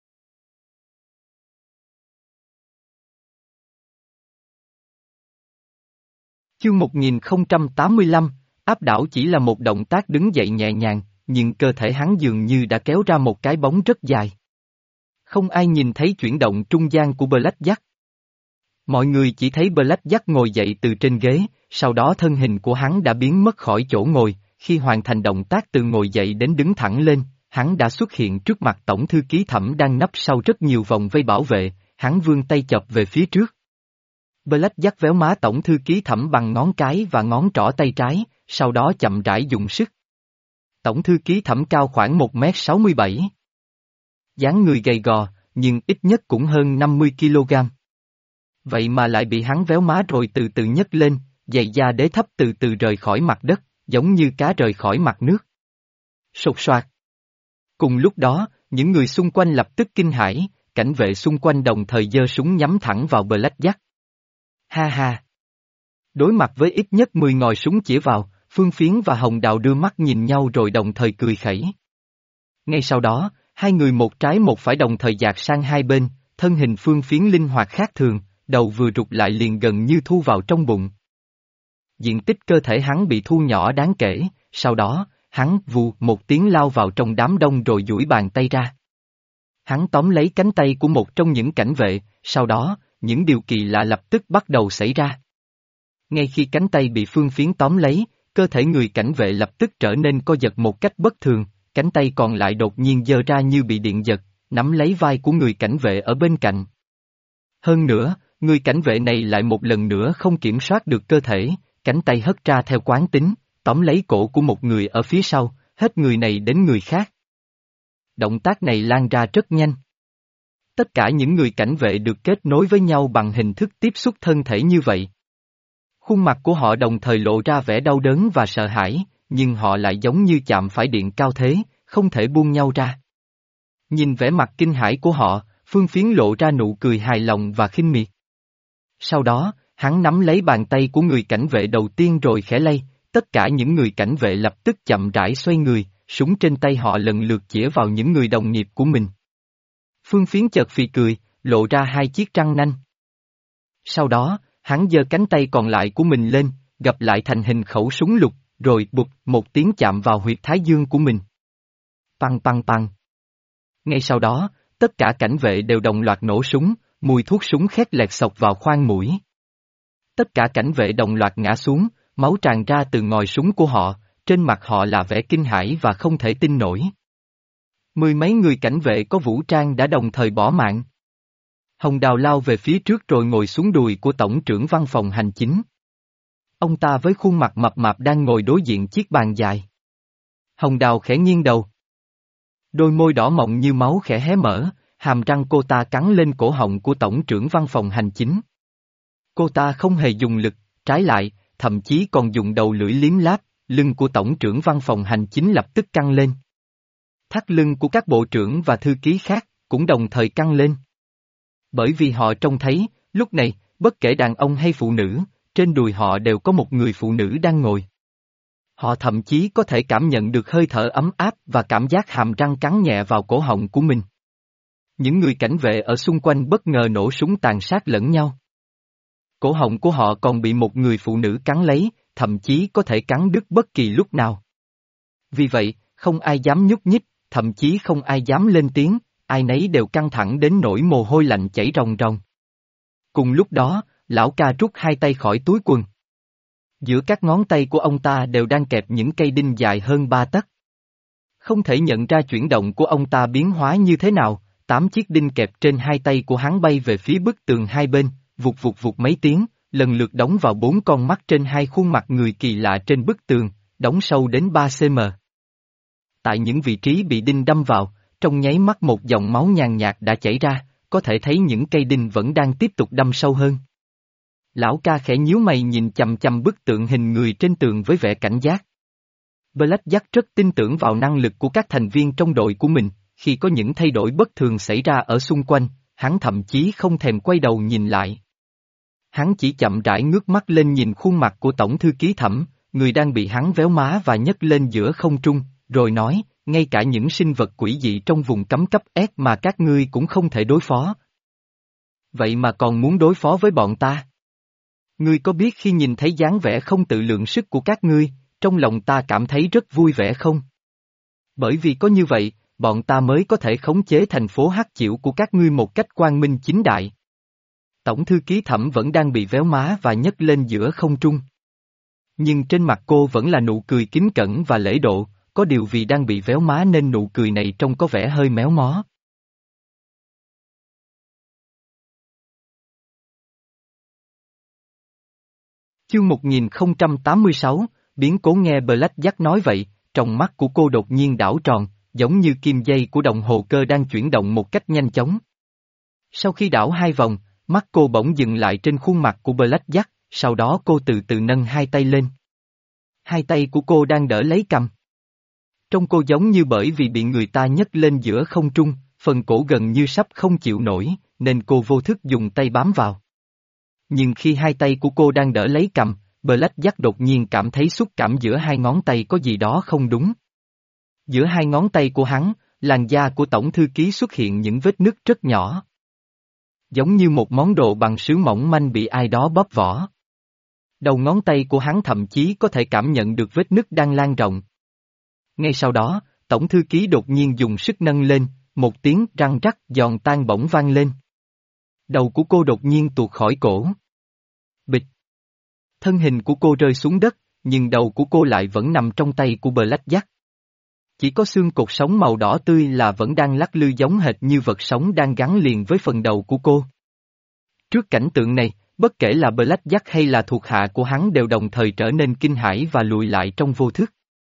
Chương một nghìn không trăm tám mươi lăm, áp đảo chỉ là một động tác đứng dậy nhẹ nhàng, nhưng cơ thể hắn dường như đã kéo ra một cái bóng rất dài. Không ai nhìn thấy chuyển động trung gian của Blackjack. Mọi người chỉ thấy Blackjack ngồi dậy từ trên ghế, sau đó thân hình của hắn đã biến mất khỏi chỗ ngồi, khi hoàn thành động tác từ ngồi dậy đến đứng thẳng lên, hắn đã xuất hiện trước mặt tổng thư ký Thẩm đang nấp sau rất nhiều vòng vây bảo vệ, hắn vươn tay chộp về phía trước. Blackjack véo má tổng thư ký Thẩm bằng ngón cái và ngón trỏ tay trái, sau đó chậm rãi dùng sức. Tổng thư ký Thẩm cao khoảng một mét sáu mươi bảy. Dáng người gầy gò, nhưng ít nhất cũng hơn năm mươi ki lô gam. Vậy mà lại bị hắn véo má rồi từ từ nhấc lên, giày da đế thấp từ từ rời khỏi mặt đất, giống như cá rời khỏi mặt nước. Sột soạt. Cùng lúc đó, những người xung quanh lập tức kinh hãi, cảnh vệ xung quanh đồng thời giơ súng nhắm thẳng vào Blackjack. Ha ha. Đối mặt với ít nhất mười ngòi súng chĩa vào, Phương Phiến và Hồng Đào đưa mắt nhìn nhau rồi đồng thời cười khẩy. Ngay sau đó, hai người một trái một phải đồng thời dạt sang hai bên, thân hình Phương Phiến linh hoạt khác thường, đầu vừa rụt lại liền gần như thu vào trong bụng. Diện tích cơ thể hắn bị thu nhỏ đáng kể, sau đó, hắn vù một tiếng lao vào trong đám đông rồi duỗi bàn tay ra. Hắn tóm lấy cánh tay của một trong những cảnh vệ, sau đó, những điều kỳ lạ lập tức bắt đầu xảy ra. Ngay khi cánh tay bị Phương Phiến tóm lấy, cơ thể người cảnh vệ lập tức trở nên co giật một cách bất thường, cánh tay còn lại đột nhiên giơ ra như bị điện giật, nắm lấy vai của người cảnh vệ ở bên cạnh. Hơn nữa, người cảnh vệ này lại một lần nữa không kiểm soát được cơ thể, cánh tay hất ra theo quán tính, tóm lấy cổ của một người ở phía sau, hết người này đến người khác. Động tác này lan ra rất nhanh. Tất cả những người cảnh vệ được kết nối với nhau bằng hình thức tiếp xúc thân thể như vậy. Khuôn mặt của họ đồng thời lộ ra vẻ đau đớn và sợ hãi, nhưng họ lại giống như chạm phải điện cao thế, không thể buông nhau ra. Nhìn vẻ mặt kinh hãi của họ, Phương Phiến lộ ra nụ cười hài lòng và khinh miệt. Sau đó, hắn nắm lấy bàn tay của người cảnh vệ đầu tiên rồi khẽ lay, tất cả những người cảnh vệ lập tức chậm rãi xoay người, súng trên tay họ lần lượt chĩa vào những người đồng nghiệp của mình. Phương Phiến chợt phì cười, lộ ra hai chiếc răng nanh. Sau đó, hắn giơ cánh tay còn lại của mình lên, gập lại thành hình khẩu súng lục, rồi bụp một tiếng chạm vào huyệt thái dương của mình. Păng păng păng. Ngay sau đó, tất cả cảnh vệ đều đồng loạt nổ súng, mùi thuốc súng khét lẹt xộc vào khoang mũi. Tất cả cảnh vệ đồng loạt ngã xuống, máu tràn ra từ ngòi súng của họ, trên mặt họ là vẻ kinh hãi và không thể tin nổi. Mười mấy người cảnh vệ có vũ trang đã đồng thời bỏ mạng. Hồng Đào lao về phía trước rồi ngồi xuống đùi của tổng trưởng văn phòng hành chính. Ông ta với khuôn mặt mập mạp đang ngồi đối diện chiếc bàn dài. Hồng Đào khẽ nghiêng đầu. Đôi môi đỏ mọng như máu khẽ hé mở, hàm răng cô ta cắn lên cổ họng của tổng trưởng văn phòng hành chính. Cô ta không hề dùng lực, trái lại, thậm chí còn dùng đầu lưỡi liếm láp, lưng của tổng trưởng văn phòng hành chính lập tức căng lên. Thắt lưng của các bộ trưởng và thư ký khác, cũng đồng thời căng lên. Bởi vì họ trông thấy, lúc này, bất kể đàn ông hay phụ nữ, trên đùi họ đều có một người phụ nữ đang ngồi. Họ thậm chí có thể cảm nhận được hơi thở ấm áp và cảm giác hàm răng cắn nhẹ vào cổ họng của mình. Những người cảnh vệ ở xung quanh bất ngờ nổ súng tàn sát lẫn nhau. Cổ họng của họ còn bị một người phụ nữ cắn lấy, thậm chí có thể cắn đứt bất kỳ lúc nào. Vì vậy, không ai dám nhúc nhích, thậm chí không ai dám lên tiếng, ai nấy đều căng thẳng đến nỗi mồ hôi lạnh chảy ròng ròng. Cùng lúc đó, lão ca rút hai tay khỏi túi quần. Giữa các ngón tay của ông ta đều đang kẹp những cây đinh dài hơn ba tấc. Không thể nhận ra chuyển động của ông ta biến hóa như thế nào, tám chiếc đinh kẹp trên hai tay của hắn bay về phía bức tường hai bên, vụt vụt vụt mấy tiếng, lần lượt đóng vào bốn con mắt trên hai khuôn mặt người kỳ lạ trên bức tường, đóng sâu đến ba xăng-ti-mét. Tại những vị trí bị đinh đâm vào, trong nháy mắt một dòng máu nhàn nhạt đã chảy ra, có thể thấy những cây đinh vẫn đang tiếp tục đâm sâu hơn. Lão ca khẽ nhíu mày nhìn chằm chằm bức tượng hình người trên tường với vẻ cảnh giác. Blackjack rất tin tưởng vào năng lực của các thành viên trong đội của mình, khi có những thay đổi bất thường xảy ra ở xung quanh, hắn thậm chí không thèm quay đầu nhìn lại. Hắn chỉ chậm rãi ngước mắt lên nhìn khuôn mặt của tổng thư ký Thẩm, người đang bị hắn véo má và nhấc lên giữa không trung, rồi nói, ngay cả những sinh vật quỷ dị trong vùng cấm cấp S mà các ngươi cũng không thể đối phó. Vậy mà còn muốn đối phó với bọn ta? Ngươi có biết khi nhìn thấy dáng vẻ không tự lượng sức của các ngươi, trong lòng ta cảm thấy rất vui vẻ không? Bởi vì có như vậy, bọn ta mới có thể khống chế thành phố hắc chiểu của các ngươi một cách quang minh chính đại. Tổng thư ký Thẩm vẫn đang bị véo má và nhấc lên giữa không trung. Nhưng trên mặt cô vẫn là nụ cười kính cẩn và lễ độ, có điều vì đang bị véo má nên nụ cười này trông có vẻ hơi méo mó. Chương một nghìn không trăm tám mươi sáu, biến cố. Nghe Blackjack nói vậy, trong mắt của cô đột nhiên đảo tròn, giống như kim dây của đồng hồ cơ đang chuyển động một cách nhanh chóng. Sau khi đảo hai vòng, mắt cô bỗng dừng lại trên khuôn mặt của Blackjack, sau đó cô từ từ nâng hai tay lên. Hai tay của cô đang đỡ lấy cằm. Trông cô giống như bởi vì bị người ta nhấc lên giữa không trung, phần cổ gần như sắp không chịu nổi, nên cô vô thức dùng tay bám vào. Nhưng khi hai tay của cô đang đỡ lấy cằm, Blackjack đột nhiên cảm thấy xúc cảm giữa hai ngón tay có gì đó không đúng. Giữa hai ngón tay của hắn, làn da của tổng thư ký xuất hiện những vết nứt rất nhỏ. Giống như một món đồ bằng sứ mỏng manh bị ai đó bóp vỏ. Đầu ngón tay của hắn thậm chí có thể cảm nhận được vết nứt đang lan rộng. Ngay sau đó, tổng thư ký đột nhiên dùng sức nâng lên, một tiếng răng rắc giòn tan bỗng vang lên. Đầu của cô đột nhiên tuột khỏi cổ. Bịch. Thân hình của cô rơi xuống đất, nhưng đầu của cô lại vẫn nằm trong tay của Blackjack. Chỉ có xương cột sống màu đỏ tươi là vẫn đang lắc lư giống hệt như vật sống đang gắn liền với phần đầu của cô. Trước cảnh tượng này, bất kể là Blackjack hay là thuộc hạ của hắn đều đồng thời trở nên kinh hãi và lùi lại trong vô thức.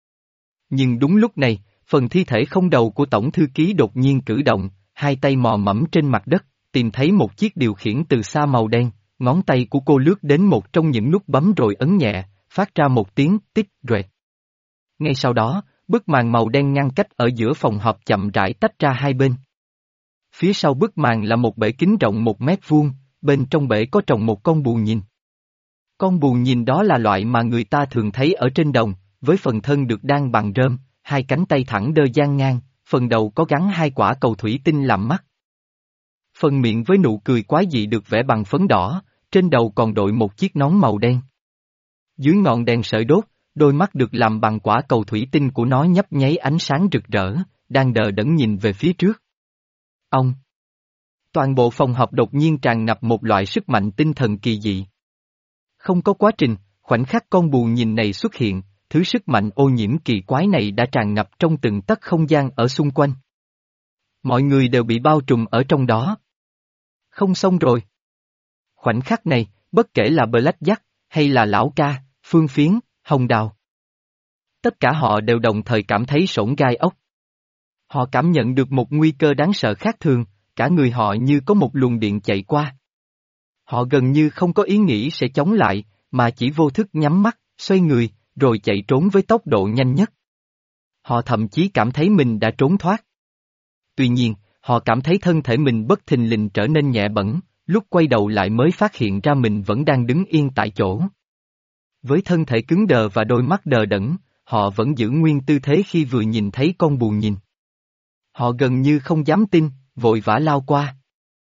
Nhưng đúng lúc này, phần thi thể không đầu của tổng thư ký đột nhiên cử động, hai tay mò mẫm trên mặt đất, tìm thấy một chiếc điều khiển từ xa màu đen, ngón tay của cô lướt đến một trong những nút bấm rồi ấn nhẹ, phát ra một tiếng tích rẹt. Ngay sau đó, bức màn màu đen ngăn cách ở giữa phòng họp chậm rãi tách ra hai bên. Phía sau bức màn là một bể kính rộng một mét vuông, bên trong bể có trồng một con bù nhìn. Con bù nhìn đó là loại mà người ta thường thấy ở trên đồng, với phần thân được đan bằng rơm, hai cánh tay thẳng đơ dang ngang, phần đầu có gắn hai quả cầu thủy tinh làm mắt. Phần miệng với nụ cười quái dị được vẽ bằng phấn đỏ, trên đầu còn đội một chiếc nón màu đen. Dưới ngọn đèn sợi đốt, đôi mắt được làm bằng quả cầu thủy tinh của nó nhấp nháy ánh sáng rực rỡ, đang đờ đẫn nhìn về phía trước. Ông! Toàn bộ phòng họp đột nhiên tràn ngập một loại sức mạnh tinh thần kỳ dị. Không có quá trình, khoảnh khắc con bù nhìn này xuất hiện, thứ sức mạnh ô nhiễm kỳ quái này đã tràn ngập trong từng tấc không gian ở xung quanh. Mọi người đều bị bao trùm ở trong đó. Không xong rồi. Khoảnh khắc này, bất kể là Blackjack, hay là Lão Ca, Phương Phiến, Hồng Đào. Tất cả họ đều đồng thời cảm thấy sổn gai ốc. Họ cảm nhận được một nguy cơ đáng sợ khác thường, cả người họ như có một luồng điện chạy qua. Họ gần như không có ý nghĩ sẽ chống lại, mà chỉ vô thức nhắm mắt, xoay người, rồi chạy trốn với tốc độ nhanh nhất. Họ thậm chí cảm thấy mình đã trốn thoát. Tuy nhiên, Họ cảm thấy thân thể mình bất thình lình trở nên nhẹ bẫng, lúc quay đầu lại mới phát hiện ra mình vẫn đang đứng yên tại chỗ. Với thân thể cứng đờ và đôi mắt đờ đẫn, họ vẫn giữ nguyên tư thế khi vừa nhìn thấy con bù nhìn. Họ gần như không dám tin, vội vã lao qua.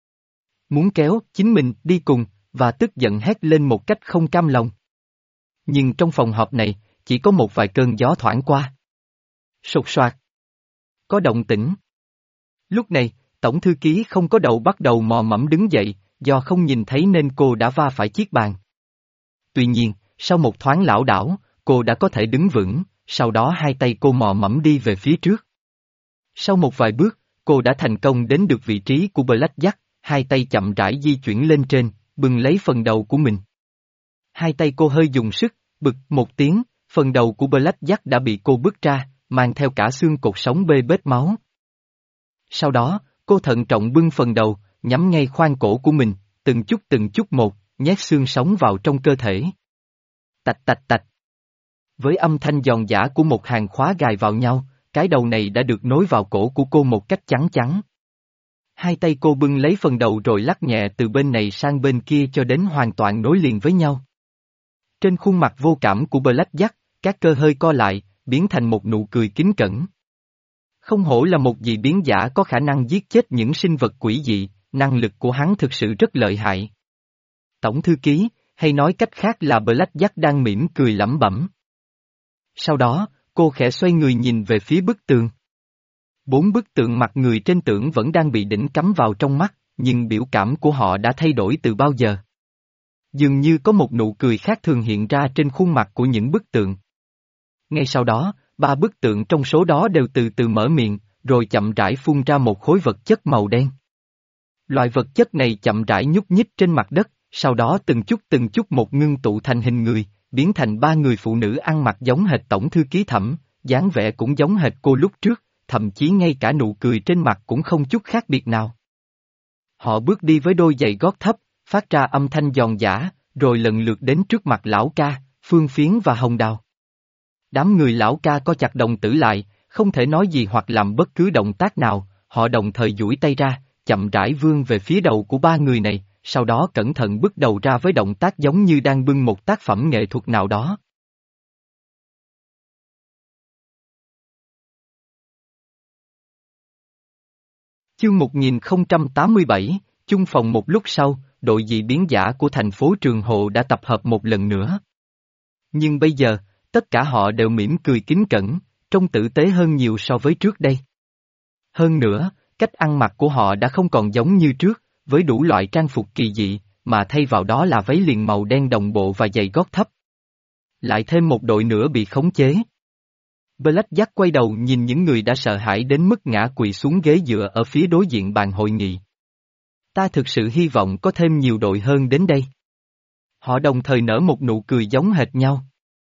Muốn kéo chính mình đi cùng, và tức giận hét lên một cách không cam lòng. Nhưng trong phòng họp này, chỉ có một vài cơn gió thoảng qua. Sột soạt. Có động tĩnh. Lúc này, tổng thư ký không có đầu bắt đầu mò mẫm đứng dậy, do không nhìn thấy nên cô đã va phải chiếc bàn. Tuy nhiên, sau một thoáng lảo đảo, cô đã có thể đứng vững, sau đó hai tay cô mò mẫm đi về phía trước. Sau một vài bước, cô đã thành công đến được vị trí của Blackjack, hai tay chậm rãi di chuyển lên trên, bưng lấy phần đầu của mình. Hai tay cô hơi dùng sức, bực một tiếng, phần đầu của Blackjack đã bị cô bứt ra, mang theo cả xương cột sống bê bết máu. Sau đó, cô thận trọng bưng phần đầu, nhắm ngay khoang cổ của mình, từng chút từng chút một, nhét xương sống vào trong cơ thể. Tạch tạch tạch. Với âm thanh giòn giã của một hàng khóa gài vào nhau, cái đầu này đã được nối vào cổ của cô một cách chắn chắn. Hai tay cô bưng lấy phần đầu rồi lắc nhẹ từ bên này sang bên kia cho đến hoàn toàn nối liền với nhau. Trên khuôn mặt vô cảm của Blackjack, các cơ hơi co lại, biến thành một nụ cười kính cẩn. Không hổ là một dị biến giả có khả năng giết chết những sinh vật quỷ dị, năng lực của hắn thực sự rất lợi hại. Tổng thư ký, hay nói cách khác là Blackjack đang mỉm cười lẩm bẩm. Sau đó, cô khẽ xoay người nhìn về phía bức tường. Bốn bức tượng mặt người trên tượng vẫn đang bị đỉnh cắm vào trong mắt, nhưng biểu cảm của họ đã thay đổi từ bao giờ. Dường như có một nụ cười khác thường hiện ra trên khuôn mặt của những bức tượng. Ngay sau đó, ba bức tượng trong số đó đều từ từ mở miệng, rồi chậm rãi phun ra một khối vật chất màu đen. Loại vật chất này chậm rãi nhúc nhích trên mặt đất, sau đó từng chút từng chút một ngưng tụ thành hình người, biến thành ba người phụ nữ ăn mặc giống hệt tổng thư ký Thẩm, dáng vẻ cũng giống hệt cô lúc trước, thậm chí ngay cả nụ cười trên mặt cũng không chút khác biệt nào. Họ bước đi với đôi giày gót thấp, phát ra âm thanh giòn giã, rồi lần lượt đến trước mặt lão ca, Phương Phiến và Hồng Đào. Đám người lão ca co chặt đồng tử lại, không thể nói gì hoặc làm bất cứ động tác nào, họ đồng thời duỗi tay ra, chậm rãi vươn về phía đầu của ba người này, sau đó cẩn thận bước đầu ra với động tác giống như đang bưng một tác phẩm nghệ thuật nào đó. Chương một nghìn không trăm tám mươi bảy, chung phòng. Một lúc sau, đội dị biến giả của thành phố Trường Hộ đã tập hợp một lần nữa. Nhưng bây giờ, tất cả họ đều mỉm cười kính cẩn, trông tử tế hơn nhiều so với trước đây. Hơn nữa, cách ăn mặc của họ đã không còn giống như trước, với đủ loại trang phục kỳ dị, mà thay vào đó là váy liền màu đen đồng bộ và giày gót thấp. Lại thêm một đội nữa bị khống chế. Blackjack quay đầu nhìn những người đã sợ hãi đến mức ngã quỵ xuống ghế dựa ở phía đối diện bàn hội nghị. Ta thực sự hy vọng có thêm nhiều đội hơn đến đây. Họ đồng thời nở một nụ cười giống hệt nhau.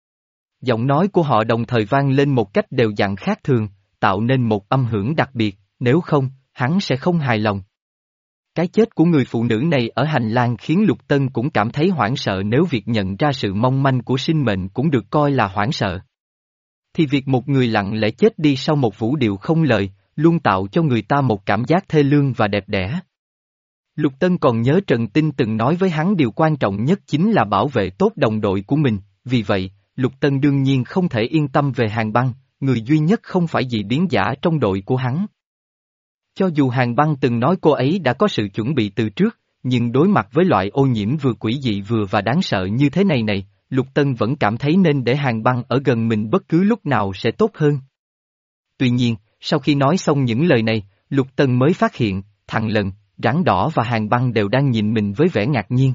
Giọng nói của họ đồng thời vang lên một cách đều đặn khác thường, tạo nên một âm hưởng đặc biệt, nếu không, hắn sẽ không hài lòng. Cái chết của người phụ nữ này ở hành lang khiến Lục Tân cũng cảm thấy hoảng sợ. Nếu việc nhận ra sự mong manh của sinh mệnh cũng được coi là hoảng sợ, thì việc một người lặng lẽ chết đi sau một vũ điệu không lời, luôn tạo cho người ta một cảm giác thê lương và đẹp đẽ. Lục Tân còn nhớ Trần Tinh từng nói với hắn điều quan trọng nhất chính là bảo vệ tốt đồng đội của mình, vì vậy, Lục Tân đương nhiên không thể yên tâm về Hàn Băng, người duy nhất không phải dị biến giả trong đội của hắn. Cho dù Hàn Băng từng nói cô ấy đã có sự chuẩn bị từ trước, nhưng đối mặt với loại ô nhiễm vừa quỷ dị vừa và đáng sợ như thế này này, Lục Tân vẫn cảm thấy nên để Hàn Băng ở gần mình bất cứ lúc nào sẽ tốt hơn. Tuy nhiên, sau khi nói xong những lời này, Lục Tân mới phát hiện, thằng Lần, Rắn Đỏ và Hàn Băng đều đang nhìn mình với vẻ ngạc nhiên.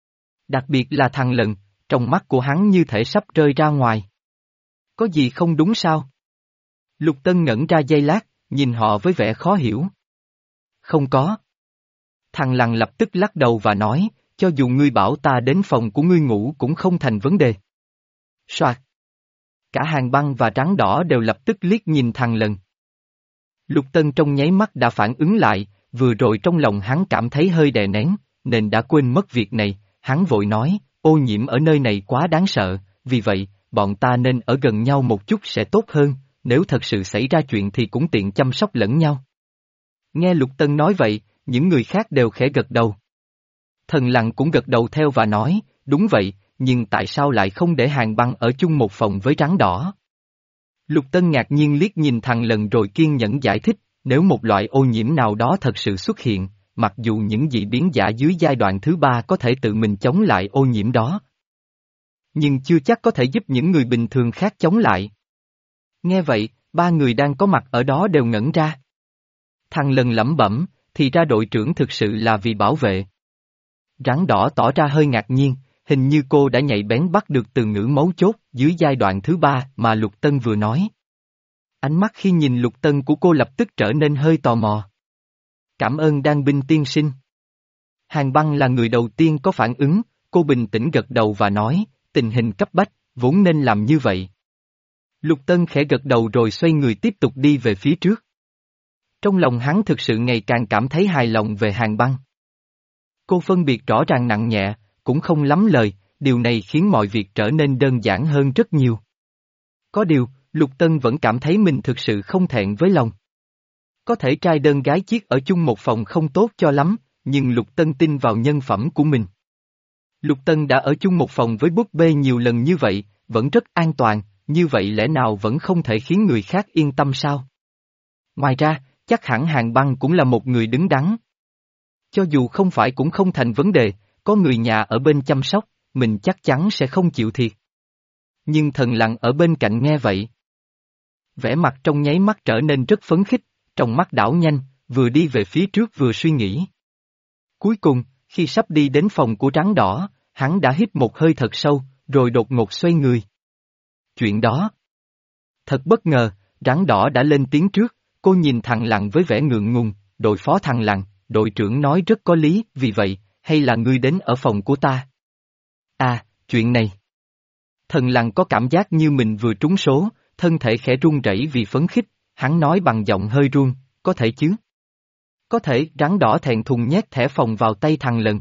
Đặc biệt là thằng Lần, trong mắt của hắn như thể sắp rơi ra ngoài. Có gì không đúng sao? Lục Tân ngẩn ra giây lát, nhìn họ với vẻ khó hiểu. Không có. Thằng Lằn lập tức lắc đầu và nói, cho dù ngươi bảo ta đến phòng của ngươi ngủ cũng không thành vấn đề. Soạt. Cả Hàn Băng và Rắn Đỏ đều lập tức liếc nhìn thằng Lần. Lục Tân trong nháy mắt đã phản ứng lại, vừa rồi trong lòng hắn cảm thấy hơi đè nén, nên đã quên mất việc này, hắn vội nói, ô nhiễm ở nơi này quá đáng sợ, vì vậy, bọn ta nên ở gần nhau một chút sẽ tốt hơn, nếu thật sự xảy ra chuyện thì cũng tiện chăm sóc lẫn nhau. Nghe Lục Tân nói vậy, những người khác đều khẽ gật đầu. Thần Lặng cũng gật đầu theo và nói, đúng vậy, nhưng tại sao lại không để Hàn Băng ở chung một phòng với Rắn Đỏ? Lục Tân ngạc nhiên liếc nhìn Thằng Lần rồi kiên nhẫn giải thích, nếu một loại ô nhiễm nào đó thật sự xuất hiện, mặc dù những dị biến giả dưới giai đoạn thứ ba có thể tự mình chống lại ô nhiễm đó, nhưng chưa chắc có thể giúp những người bình thường khác chống lại. Nghe vậy, ba người đang có mặt ở đó đều ngẩn ra. Thằng Lần lẩm bẩm, thì ra đội trưởng thực sự là vì bảo vệ. Rắn Đỏ tỏ ra hơi ngạc nhiên, hình như cô đã nhạy bén bắt được từ ngữ mấu chốt dưới giai đoạn thứ ba mà Lục Tân vừa nói. Ánh mắt khi nhìn Lục Tân của cô lập tức trở nên hơi tò mò. Cảm ơn Đan Binh tiên sinh. Hàn Băng là người đầu tiên có phản ứng, cô bình tĩnh gật đầu và nói, tình hình cấp bách, vốn nên làm như vậy. Lục Tân khẽ gật đầu rồi xoay người tiếp tục đi về phía trước. Trong lòng hắn thực sự ngày càng cảm thấy hài lòng về Hàn Băng. Cô phân biệt rõ ràng nặng nhẹ, cũng không lắm lời, điều này khiến mọi việc trở nên đơn giản hơn rất nhiều. Có điều, Lục Tân vẫn cảm thấy mình thực sự không thẹn với lòng. Có thể trai đơn gái chiếc ở chung một phòng không tốt cho lắm, nhưng Lục Tân tin vào nhân phẩm của mình. Lục Tân đã ở chung một phòng với búp bê nhiều lần như vậy, vẫn rất an toàn, như vậy lẽ nào vẫn không thể khiến người khác yên tâm sao? Ngoài ra, chắc hẳn Hàn Băng cũng là một người đứng đắn. Cho dù không phải cũng không thành vấn đề, có người nhà ở bên chăm sóc, mình chắc chắn sẽ không chịu thiệt. Nhưng Thần Lặng ở bên cạnh nghe vậy. Vẻ mặt trong nháy mắt trở nên rất phấn khích, trong mắt đảo nhanh, vừa đi về phía trước vừa suy nghĩ. Cuối cùng, khi sắp đi đến phòng của Rắn Đỏ, hắn đã hít một hơi thật sâu, rồi đột ngột xoay người. Chuyện đó. Thật bất ngờ, Rắn Đỏ đã lên tiếng trước, cô nhìn Thằng Lặng với vẻ ngượng ngùng, đội phó Thằng Lặng, đội trưởng nói rất có lý, vì vậy, hay là ngươi đến ở phòng của ta? À, chuyện này. Thần Lặng có cảm giác như mình vừa trúng số, thân thể khẽ run rẩy vì phấn khích, hắn nói bằng giọng hơi run, có thể chứ? Có thể. Rắn Đỏ thẹn thùng nhét thẻ phòng vào tay Thằng Lần.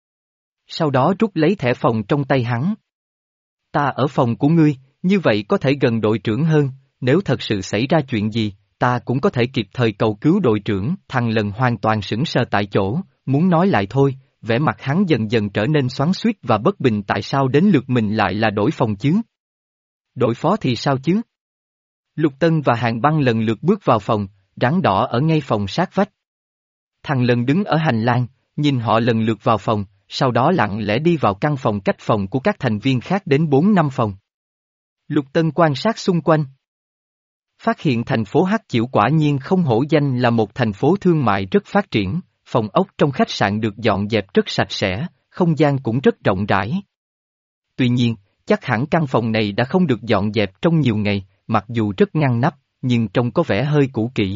Sau đó rút lấy thẻ phòng trong tay hắn. Ta ở phòng của ngươi, như vậy có thể gần đội trưởng hơn, nếu thật sự xảy ra chuyện gì, ta cũng có thể kịp thời cầu cứu đội trưởng. Thằng Lần hoàn toàn sững sờ tại chỗ, muốn nói lại thôi, vẻ mặt hắn dần dần trở nên xoắn xuýt và bất bình, tại sao đến lượt mình lại là đổi phòng chứ? Đội phó thì sao chứ? Lục Tân và Hàn Băng lần lượt bước vào phòng, Rắn Đỏ ở ngay phòng sát vách. Thằng Lần đứng ở hành lang, nhìn họ lần lượt vào phòng, sau đó lặng lẽ đi vào căn phòng cách phòng của các thành viên khác đến bốn năm phòng. Lục Tân quan sát xung quanh. Phát hiện thành phố Hắc Chiểu quả nhiên không hổ danh là một thành phố thương mại rất phát triển, phòng ốc trong khách sạn được dọn dẹp rất sạch sẽ, không gian cũng rất rộng rãi. Tuy nhiên, chắc hẳn căn phòng này đã không được dọn dẹp trong nhiều ngày, mặc dù rất ngăn nắp, nhưng trông có vẻ hơi cũ kỹ.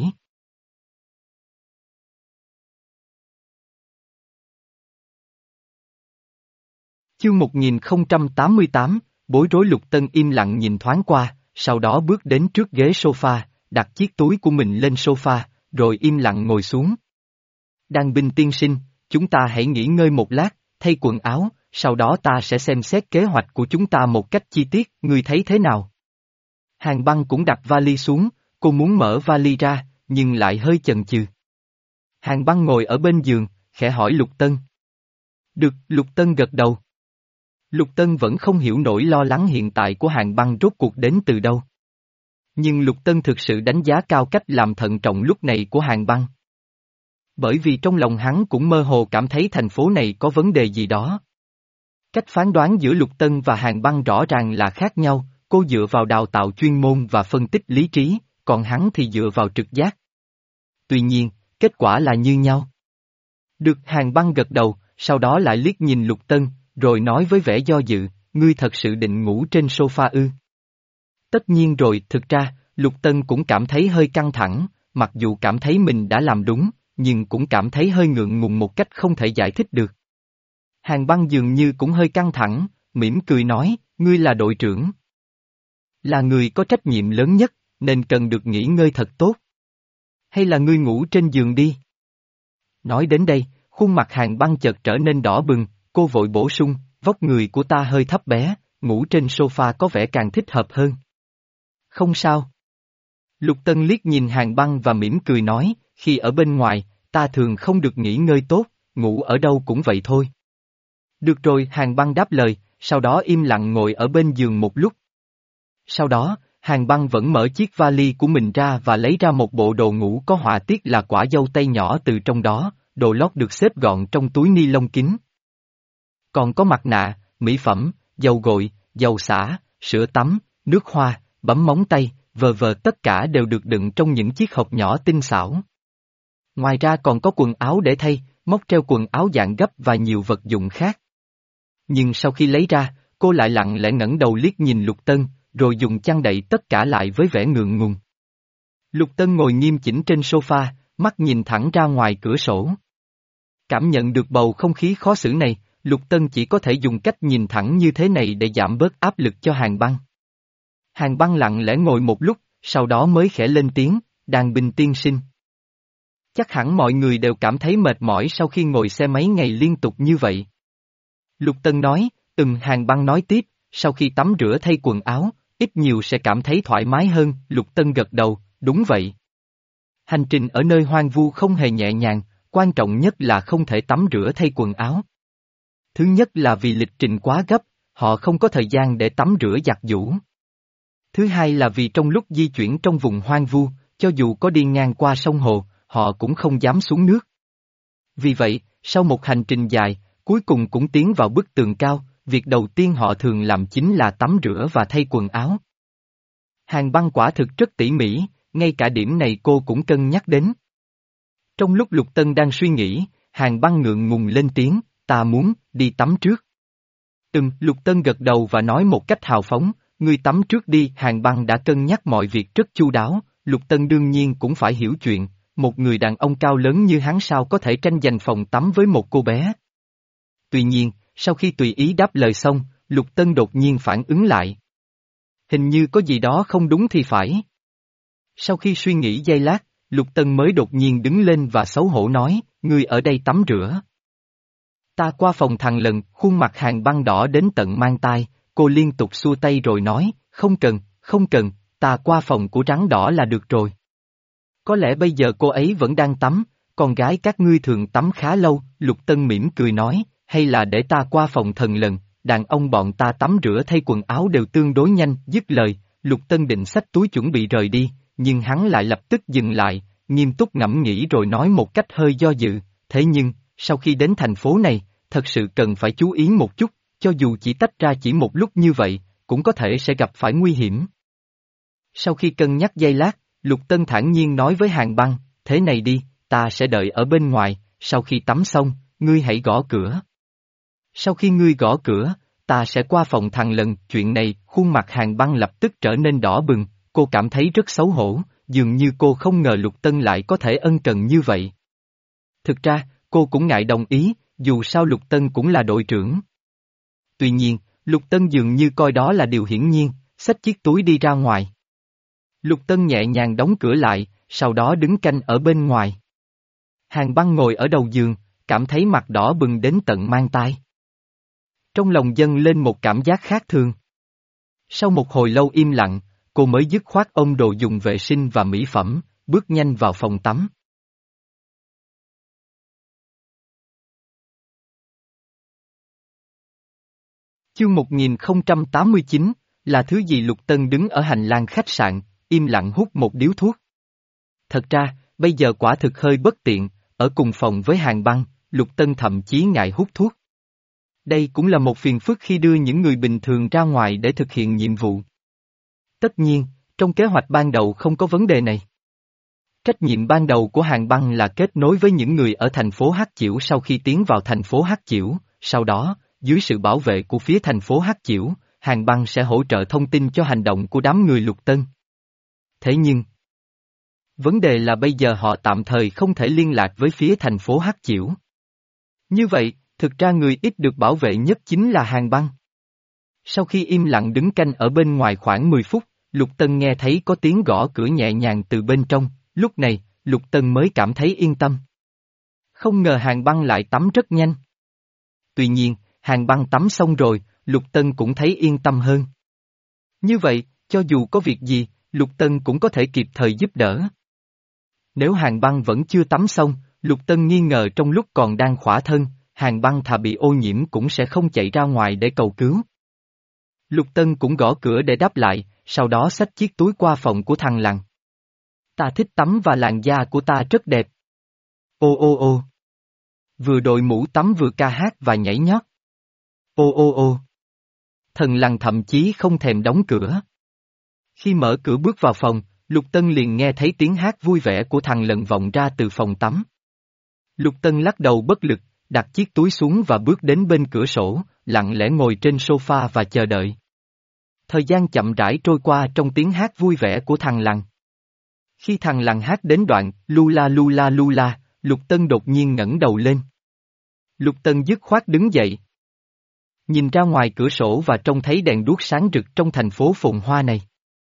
Chương một nghìn không trăm tám mươi tám, bối rối. Lục Tân im lặng nhìn thoáng qua, sau đó bước đến trước ghế sofa, đặt chiếc túi của mình lên sofa, rồi im lặng ngồi xuống. Đan Binh tiên sinh, chúng ta hãy nghỉ ngơi một lát, thay quần áo, sau đó ta sẽ xem xét kế hoạch của chúng ta một cách chi tiết, ngươi thấy thế nào? Hàn Băng cũng đặt vali xuống, cô muốn mở vali ra, nhưng lại hơi chần chừ. Hàn Băng ngồi ở bên giường, khẽ hỏi Lục Tân. Được, Lục Tân gật đầu. Lục Tân vẫn không hiểu nỗi lo lắng hiện tại của Hàn Băng rốt cuộc đến từ đâu. Nhưng Lục Tân thực sự đánh giá cao cách làm thận trọng lúc này của Hàn Băng. Bởi vì trong lòng hắn cũng mơ hồ cảm thấy thành phố này có vấn đề gì đó. Cách phán đoán giữa Lục Tân và Hàn Băng rõ ràng là khác nhau, cô dựa vào đào tạo chuyên môn và phân tích lý trí, còn hắn thì dựa vào trực giác. Tuy nhiên, kết quả là như nhau. Được. Hàn Băng gật đầu, sau đó lại liếc nhìn Lục Tân, rồi nói với vẻ do dự, ngươi thật sự định ngủ trên sofa ư? Tất nhiên rồi. Thực ra, Lục Tân cũng cảm thấy hơi căng thẳng, mặc dù cảm thấy mình đã làm đúng, nhưng cũng cảm thấy hơi ngượng ngùng một cách không thể giải thích được. Hàn Băng dường như cũng hơi căng thẳng, mỉm cười nói, ngươi là đội trưởng. Là người có trách nhiệm lớn nhất, nên cần được nghỉ ngơi thật tốt. Hay là ngươi ngủ trên giường đi? Nói đến đây, khuôn mặt Hàn Băng chợt trở nên đỏ bừng, cô vội bổ sung, vóc người của ta hơi thấp bé, ngủ trên sofa có vẻ càng thích hợp hơn. Không sao. Lục Tân liếc nhìn Hàn Băng và mỉm cười nói, khi ở bên ngoài, ta thường không được nghỉ ngơi tốt, ngủ ở đâu cũng vậy thôi. Được rồi, Hàn Băng đáp lời, sau đó im lặng ngồi ở bên giường một lúc. Sau đó, Hàn Băng vẫn mở chiếc vali của mình ra và lấy ra một bộ đồ ngủ có họa tiết là quả dâu tây nhỏ từ trong đó, đồ lót được xếp gọn trong túi ni lông kín. Còn có mặt nạ, mỹ phẩm, dầu gội, dầu xả, sữa tắm, nước hoa, bấm móng tay, vờ vờ tất cả đều được đựng trong những chiếc hộp nhỏ tinh xảo. Ngoài ra còn có quần áo để thay, móc treo quần áo dạng gấp và nhiều vật dụng khác. Nhưng sau khi lấy ra, cô lại lặng lẽ ngẩng đầu liếc nhìn Lục Tân, rồi dùng chăn đậy tất cả lại với vẻ ngượng ngùng. Lục Tân ngồi nghiêm chỉnh trên sofa, mắt nhìn thẳng ra ngoài cửa sổ. Cảm nhận được bầu không khí khó xử này, Lục Tân chỉ có thể dùng cách nhìn thẳng như thế này để giảm bớt áp lực cho Hàn Băng. Hàn Băng lặng lẽ ngồi một lúc, sau đó mới khẽ lên tiếng, Đàn Bình tiên sinh. Chắc hẳn mọi người đều cảm thấy mệt mỏi sau khi ngồi xe mấy ngày liên tục như vậy. Lục Tân nói, ừm Hàn Băng nói tiếp, sau khi tắm rửa thay quần áo, ít nhiều sẽ cảm thấy thoải mái hơn, Lục Tân gật đầu, đúng vậy. Hành trình ở nơi hoang vu không hề nhẹ nhàng, quan trọng nhất là không thể tắm rửa thay quần áo. Thứ nhất là vì lịch trình quá gấp, họ không có thời gian để tắm rửa giặt giũ. Thứ hai là vì trong lúc di chuyển trong vùng hoang vu, cho dù có đi ngang qua sông hồ, họ cũng không dám xuống nước. Vì vậy, sau một hành trình dài, cuối cùng cũng tiến vào bức tường cao, việc đầu tiên họ thường làm chính là tắm rửa và thay quần áo. Hàn Băng quả thực rất tỉ mỉ, ngay cả điểm này cô cũng cân nhắc đến. Trong lúc Lục Tân đang suy nghĩ, Hàn Băng ngượng ngùng lên tiếng, ta muốn, đi tắm trước. Ừm, Lục Tân gật đầu và nói một cách hào phóng, ngươi tắm trước đi, Hàn Băng đã cân nhắc mọi việc rất chu đáo, Lục Tân đương nhiên cũng phải hiểu chuyện, một người đàn ông cao lớn như hắn sao có thể tranh giành phòng tắm với một cô bé. Tuy nhiên, sau khi tùy ý đáp lời xong, Lục Tân đột nhiên phản ứng lại. Hình như có gì đó không đúng thì phải. Sau khi suy nghĩ giây lát, Lục Tân mới đột nhiên đứng lên và xấu hổ nói, ngươi ở đây tắm rửa. Ta qua phòng thằng lần, khuôn mặt Hàn Băng đỏ đến tận mang tai, cô liên tục xua tay rồi nói, không cần, không cần, ta qua phòng của Trắng Đỏ là được rồi. Có lẽ bây giờ cô ấy vẫn đang tắm, con gái các ngươi thường tắm khá lâu, Lục Tân mỉm cười nói, hay là để ta qua phòng thần lần, đàn ông bọn ta tắm rửa thay quần áo đều tương đối nhanh, dứt lời, Lục Tân định xách túi chuẩn bị rời đi, nhưng hắn lại lập tức dừng lại, nghiêm túc ngẫm nghĩ rồi nói một cách hơi do dự, thế nhưng, sau khi đến thành phố này, thật sự cần phải chú ý một chút, cho dù chỉ tách ra chỉ một lúc như vậy, cũng có thể sẽ gặp phải nguy hiểm. Sau khi cân nhắc giây lát, Lục Tân thản nhiên nói với Hàn Băng, thế này đi, ta sẽ đợi ở bên ngoài, sau khi tắm xong, ngươi hãy gõ cửa. Sau khi ngươi gõ cửa, ta sẽ qua phòng thằng lần, chuyện này, khuôn mặt Hàn Băng lập tức trở nên đỏ bừng, cô cảm thấy rất xấu hổ, dường như cô không ngờ Lục Tân lại có thể ân cần như vậy. Thực ra, cô cũng ngại đồng ý, dù sao Lục Tân cũng là đội trưởng. Tuy nhiên, Lục Tân dường như coi đó là điều hiển nhiên, xách chiếc túi đi ra ngoài. Lục Tân nhẹ nhàng đóng cửa lại, sau đó đứng canh ở bên ngoài. Hàn Băng ngồi ở đầu giường, cảm thấy mặt đỏ bừng đến tận mang tai. Trong lòng dâng lên một cảm giác khác thường. Sau một hồi lâu im lặng, cô mới dứt khoát ôm đồ dùng vệ sinh và mỹ phẩm, bước nhanh vào phòng tắm. Chương một nghìn không trăm tám mươi chín, là thứ gì? Lục Tân đứng ở hành lang khách sạn, im lặng hút một điếu thuốc. Thật ra, bây giờ quả thực hơi bất tiện, ở cùng phòng với Hàn Băng, Lục Tân thậm chí ngại hút thuốc. Đây cũng là một phiền phức khi đưa những người bình thường ra ngoài để thực hiện nhiệm vụ. Tất nhiên, trong kế hoạch ban đầu không có vấn đề này. Trách nhiệm ban đầu của Hàn Băng là kết nối với những người ở thành phố Hắc Chiểu sau khi tiến vào thành phố Hắc Chiểu, sau đó, dưới sự bảo vệ của phía thành phố Hắc Chiểu, Hàn Băng sẽ hỗ trợ thông tin cho hành động của đám người Lục Tân. Thế nhưng, vấn đề là bây giờ họ tạm thời không thể liên lạc với phía thành phố Hắc Chiểu. Như vậy, thực ra người ít được bảo vệ nhất chính là Hàn Băng. Sau khi im lặng đứng canh ở bên ngoài khoảng mười phút, Lục Tân nghe thấy có tiếng gõ cửa nhẹ nhàng từ bên trong, lúc này, Lục Tân mới cảm thấy yên tâm. Không ngờ Hàn Băng lại tắm rất nhanh. Tuy nhiên, Hàn Băng tắm xong rồi, Lục Tân cũng thấy yên tâm hơn. Như vậy, cho dù có việc gì, Lục Tân cũng có thể kịp thời giúp đỡ. Nếu Hàn Băng vẫn chưa tắm xong, Lục Tân nghi ngờ trong lúc còn đang khỏa thân, Hàn Băng thà bị ô nhiễm cũng sẽ không chạy ra ngoài để cầu cứu. Lục Tân cũng gõ cửa để đáp lại, sau đó xách chiếc túi qua phòng của thằng Lăng. Ta thích tắm và làn da của ta rất đẹp. Ô ô ô. Vừa đội mũ tắm vừa ca hát và nhảy nhót. Ô ô ô. Thần Lăng thậm chí không thèm đóng cửa. Khi mở cửa bước vào phòng, Lục Tân liền nghe thấy tiếng hát vui vẻ của thằng Lân vọng ra từ phòng tắm. Lục Tân lắc đầu bất lực, đặt chiếc túi xuống và bước đến bên cửa sổ, lặng lẽ ngồi trên sofa và chờ đợi. Thời gian chậm rãi trôi qua trong tiếng hát vui vẻ của thằng Lăng. Khi thằng Lăng hát đến đoạn lula lula lula, Lục Tân đột nhiên ngẩng đầu lên. Lục Tân dứt khoát đứng dậy. Nhìn ra ngoài cửa sổ và trông thấy đèn đuốc sáng rực trong thành phố phồn hoa này.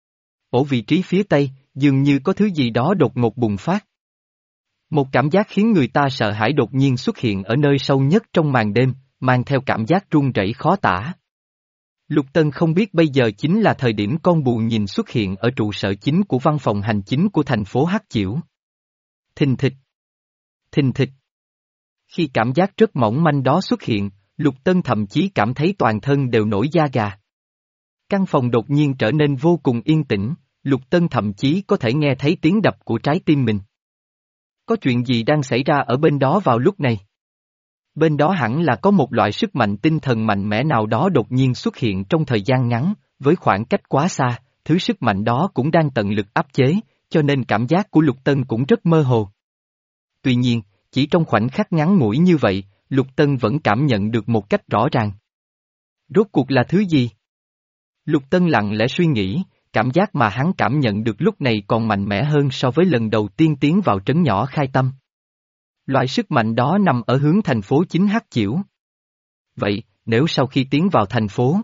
Ở vị trí phía tây, dường như có thứ gì đó đột ngột bùng phát. Một cảm giác khiến người ta sợ hãi đột nhiên xuất hiện ở nơi sâu nhất trong màn đêm, mang theo cảm giác run rẩy khó tả. Lục Tân không biết bây giờ chính là thời điểm con bù nhìn xuất hiện ở trụ sở chính của văn phòng hành chính của thành phố Hắc Chiểu. Thình thịch. Thình thịch. Khi cảm giác rất mỏng manh đó xuất hiện, Lục Tân thậm chí cảm thấy toàn thân đều nổi da gà. Căn phòng đột nhiên trở nên vô cùng yên tĩnh, Lục Tân thậm chí có thể nghe thấy tiếng đập của trái tim mình. Có chuyện gì đang xảy ra ở bên đó vào lúc này? Bên đó hẳn là có một loại sức mạnh tinh thần mạnh mẽ nào đó đột nhiên xuất hiện trong thời gian ngắn, với khoảng cách quá xa, thứ sức mạnh đó cũng đang tận lực áp chế, cho nên cảm giác của Lục Tân cũng rất mơ hồ. Tuy nhiên, chỉ trong khoảnh khắc ngắn ngủi như vậy, Lục Tân vẫn cảm nhận được một cách rõ ràng. Rốt cuộc là thứ gì? Lục Tân lặng lẽ suy nghĩ, cảm giác mà hắn cảm nhận được lúc này còn mạnh mẽ hơn so với lần đầu tiên tiến vào trấn nhỏ Khai Tâm. Loại sức mạnh đó nằm ở hướng thành phố chính Hắc Chiểu. Vậy, nếu sau khi tiến vào thành phố,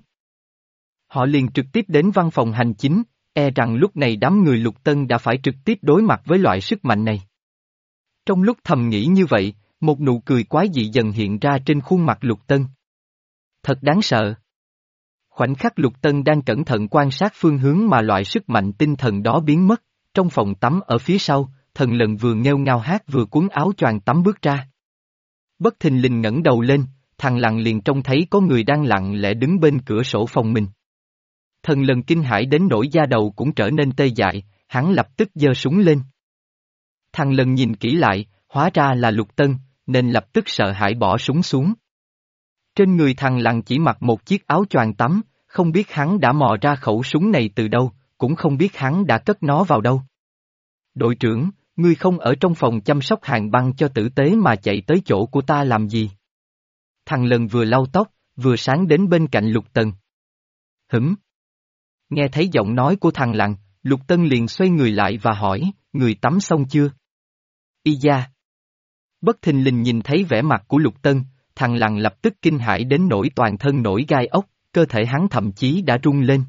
họ liền trực tiếp đến văn phòng hành chính, e rằng lúc này đám người Lục Tân đã phải trực tiếp đối mặt với loại sức mạnh này. Trong lúc thầm nghĩ như vậy, một nụ cười quái dị dần hiện ra trên khuôn mặt Lục Tân. Thật đáng sợ. Khoảnh khắc Lục Tân đang cẩn thận quan sát phương hướng mà loại sức mạnh tinh thần đó biến mất, trong phòng tắm ở phía sau, Thần Lân vừa nghêu ngao hát vừa cuốn áo choàng tắm bước ra. Bất thình lình ngẩng đầu lên, thằng Lăng liền trông thấy có người đang lặng lẽ đứng bên cửa sổ phòng mình. Thần Lân kinh hãi đến nỗi da đầu cũng trở nên tê dại, hắn lập tức giơ súng lên. Thằng Lân nhìn kỹ lại, hóa ra là Lục Tân, nên lập tức sợ hãi bỏ súng xuống. Trên người thằng Lăng chỉ mặc một chiếc áo choàng tắm, không biết hắn đã mò ra khẩu súng này từ đâu, cũng không biết hắn đã cất nó vào đâu. Đội trưởng, ngươi không ở trong phòng chăm sóc Hàn Băng cho tử tế mà chạy tới chỗ của ta làm gì? Thằng Lân vừa lau tóc, vừa sáng đến bên cạnh Lục Tân. Hửm? Nghe thấy giọng nói của thằng Lăng, Lục Tân liền xoay người lại và hỏi, người tắm xong chưa? Y da. Bất thình lình nhìn thấy vẻ mặt của Lục Tân, thằng Lăng lập tức kinh hãi đến nỗi toàn thân nổi gai ốc, cơ thể hắn thậm chí đã rung lên.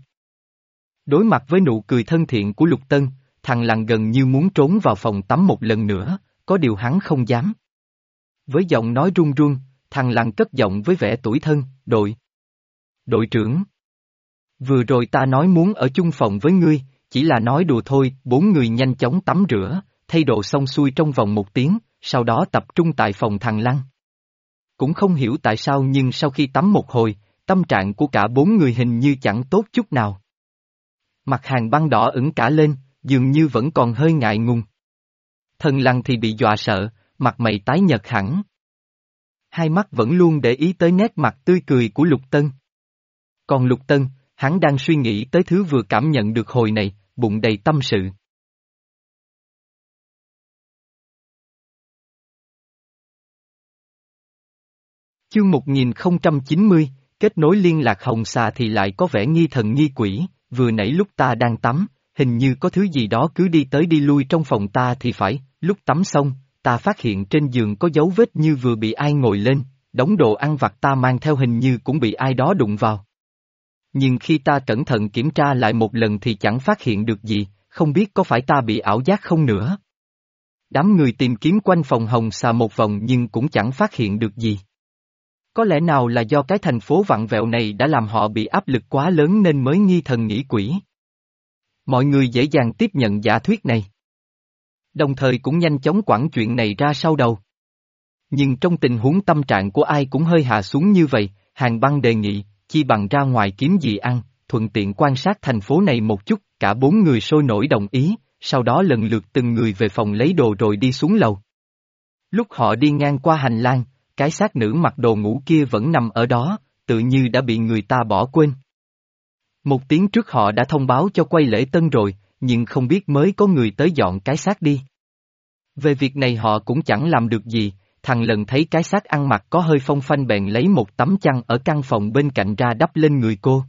Đối mặt với nụ cười thân thiện của Lục Tân, thằng Lăng gần như muốn trốn vào phòng tắm một lần nữa, có điều hắn không dám. Với giọng nói run run, thằng Lăng cất giọng với vẻ tủi thân, đội. Đội trưởng. Vừa rồi ta nói muốn ở chung phòng với ngươi, chỉ là nói đùa thôi, bốn người nhanh chóng tắm rửa, thay đồ xong xuôi trong vòng một tiếng, sau đó tập trung tại phòng thằng Lăng. Cũng không hiểu tại sao nhưng sau khi tắm một hồi, tâm trạng của cả bốn người hình như chẳng tốt chút nào. Mặt Hàn Băng đỏ ửng cả lên, dường như vẫn còn hơi ngại ngùng. Thần Lăng thì bị dọa sợ, mặt mày tái nhợt hẳn. Hai mắt vẫn luôn để ý tới nét mặt tươi cười của Lục Tân. Còn Lục Tân, hắn đang suy nghĩ tới thứ vừa cảm nhận được hồi này, bụng đầy tâm sự. Chương một nghìn không trăm chín mươi, kết nối liên lạc Hồng Xà thì lại có vẻ nghi thần nghi quỷ, vừa nãy lúc ta đang tắm, hình như có thứ gì đó cứ đi tới đi lui trong phòng ta thì phải, lúc tắm xong, ta phát hiện trên giường có dấu vết như vừa bị ai ngồi lên, đống đồ ăn vặt ta mang theo hình như cũng bị ai đó đụng vào. Nhưng khi ta cẩn thận kiểm tra lại một lần thì chẳng phát hiện được gì, không biết có phải ta bị ảo giác không nữa. Đám người tìm kiếm quanh phòng Hồng Xà một vòng nhưng cũng chẳng phát hiện được gì. Có lẽ nào là do cái thành phố vặn vẹo này đã làm họ bị áp lực quá lớn nên mới nghi thần nghĩ quỷ. Mọi người dễ dàng tiếp nhận giả thuyết này. Đồng thời cũng nhanh chóng quẳng chuyện này ra sau đầu. Nhưng trong tình huống tâm trạng của ai cũng hơi hạ xuống như vậy, Hàn Băng đề nghị, chi bằng ra ngoài kiếm gì ăn, thuận tiện quan sát thành phố này một chút, cả bốn người sôi nổi đồng ý, sau đó lần lượt từng người về phòng lấy đồ rồi đi xuống lầu. Lúc họ đi ngang qua hành lang, cái xác nữ mặc đồ ngủ kia vẫn nằm ở đó, tự như đã bị người ta bỏ quên. Một tiếng trước họ đã thông báo cho quay lễ tân rồi, nhưng không biết mới có người tới dọn cái xác đi. Về việc này họ cũng chẳng làm được gì, thằng lần thấy cái xác ăn mặc có hơi phong phanh bèn lấy một tấm chăn ở căn phòng bên cạnh ra đắp lên người cô.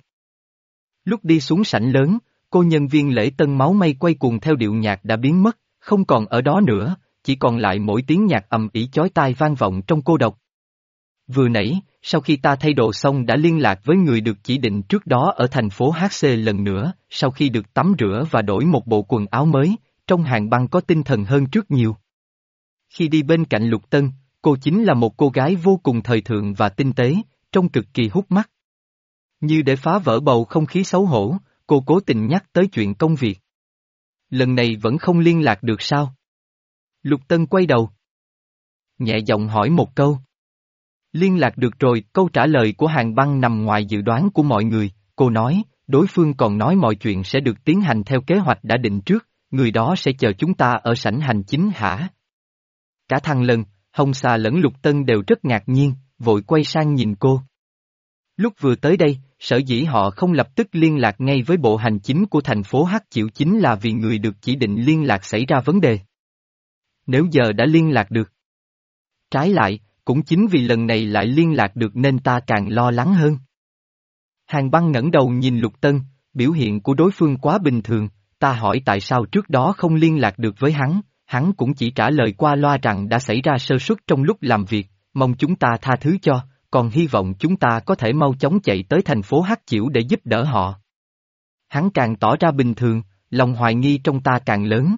Lúc đi xuống sảnh lớn, cô nhân viên lễ tân máu mây quay cuồng theo điệu nhạc đã biến mất, không còn ở đó nữa, chỉ còn lại mỗi tiếng nhạc ầm ĩ chói tai vang vọng trong cô độc. Vừa nãy, sau khi ta thay đồ xong đã liên lạc với người được chỉ định trước đó ở thành phố hát xê lần nữa, sau khi được tắm rửa và đổi một bộ quần áo mới, trong Hàn Băng có tinh thần hơn trước nhiều. Khi đi bên cạnh Lục Tân, cô chính là một cô gái vô cùng thời thượng và tinh tế, trông cực kỳ hút mắt. Như để phá vỡ bầu không khí xấu hổ, cô cố tình nhắc tới chuyện công việc. Lần này vẫn không liên lạc được sao? Lục Tân quay đầu. Nhẹ giọng hỏi một câu. Liên lạc được rồi, câu trả lời của Hàn Băng nằm ngoài dự đoán của mọi người, cô nói, đối phương còn nói mọi chuyện sẽ được tiến hành theo kế hoạch đã định trước, người đó sẽ chờ chúng ta ở sảnh hành chính hả? Cả thằng Lần, Hồng Xà lẫn Lục Tân đều rất ngạc nhiên, vội quay sang nhìn cô. Lúc vừa tới đây, sở dĩ họ không lập tức liên lạc ngay với bộ hành chính của thành phố Hắc Chiểu chính là vì người được chỉ định liên lạc xảy ra vấn đề. Nếu giờ đã liên lạc được. Trái lại, cũng chính vì lần này lại liên lạc được nên ta càng lo lắng hơn. Hàn Băng ngẩng đầu nhìn Lục Tân, biểu hiện của đối phương quá bình thường, ta hỏi tại sao trước đó không liên lạc được với hắn, hắn cũng chỉ trả lời qua loa rằng đã xảy ra sơ suất trong lúc làm việc, mong chúng ta tha thứ cho, còn hy vọng chúng ta có thể mau chóng chạy tới thành phố Hắc Chiểu để giúp đỡ họ. Hắn càng tỏ ra bình thường, lòng hoài nghi trong ta càng lớn.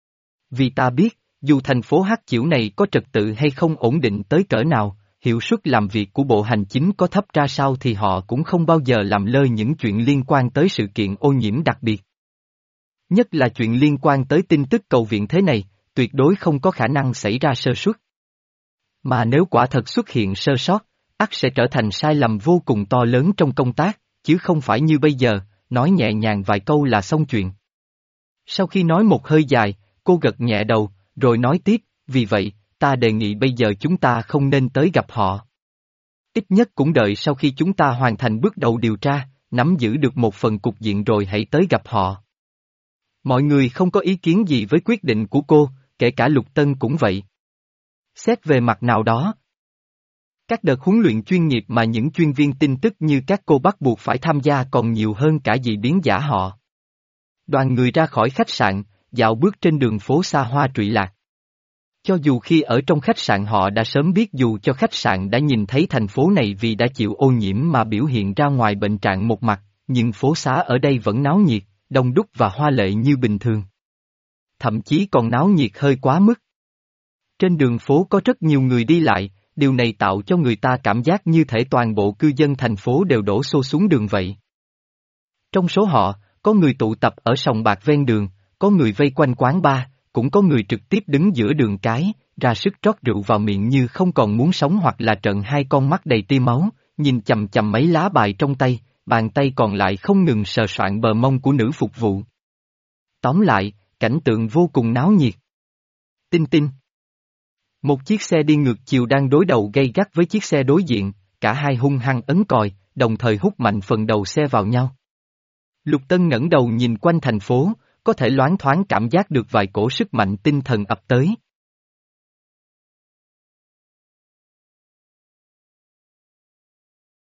Vì ta biết, dù thành phố Hắc Chiểu này có trật tự hay không ổn định tới cỡ nào, hiệu suất làm việc của bộ hành chính có thấp ra sao thì họ cũng không bao giờ làm lơ những chuyện liên quan tới sự kiện ô nhiễm đặc biệt. Nhất là chuyện liên quan tới tin tức cầu viện thế này, tuyệt đối không có khả năng xảy ra sơ suất. Mà nếu quả thật xuất hiện sơ sót, ắt sẽ trở thành sai lầm vô cùng to lớn trong công tác, chứ không phải như bây giờ, nói nhẹ nhàng vài câu là xong chuyện. Sau khi nói một hơi dài, cô gật nhẹ đầu, rồi nói tiếp, vì vậy, ta đề nghị bây giờ chúng ta không nên tới gặp họ. Ít nhất cũng đợi sau khi chúng ta hoàn thành bước đầu điều tra, nắm giữ được một phần cục diện rồi hãy tới gặp họ. Mọi người không có ý kiến gì với quyết định của cô, kể cả Lục Tân cũng vậy. Xét về mặt nào đó, các đợt huấn luyện chuyên nghiệp mà những chuyên viên tin tức như các cô bắt buộc phải tham gia còn nhiều hơn cả dị biến giả họ. Đoàn người ra khỏi khách sạn, dạo bước trên đường phố xa hoa trụy lạc. Cho dù khi ở trong khách sạn họ đã sớm biết dù cho khách sạn đã nhìn thấy thành phố này vì đã chịu ô nhiễm mà biểu hiện ra ngoài bệnh trạng một mặt, nhưng phố xá ở đây vẫn náo nhiệt, đông đúc và hoa lệ như bình thường. Thậm chí còn náo nhiệt hơi quá mức. Trên đường phố có rất nhiều người đi lại, điều này tạo cho người ta cảm giác như thể toàn bộ cư dân thành phố đều đổ xô xuống đường vậy. Trong số họ, có người tụ tập ở sòng bạc ven đường, có người vây quanh quán bar, cũng có người trực tiếp đứng giữa đường cái, ra sức rót rượu vào miệng như không còn muốn sống hoặc là trợn hai con mắt đầy tia máu, nhìn chằm chằm mấy lá bài trong tay, bàn tay còn lại không ngừng sờ soạng bờ mông của nữ phục vụ. Tóm lại, cảnh tượng vô cùng náo nhiệt. Tinh tinh. Một chiếc xe đi ngược chiều đang đối đầu gay gắt với chiếc xe đối diện, cả hai hung hăng ấn còi, đồng thời hút mạnh phần đầu xe vào nhau. Lục Tân ngẩng đầu nhìn quanh thành phố, có thể loáng thoáng cảm giác được vài cổ sức mạnh tinh thần ập tới.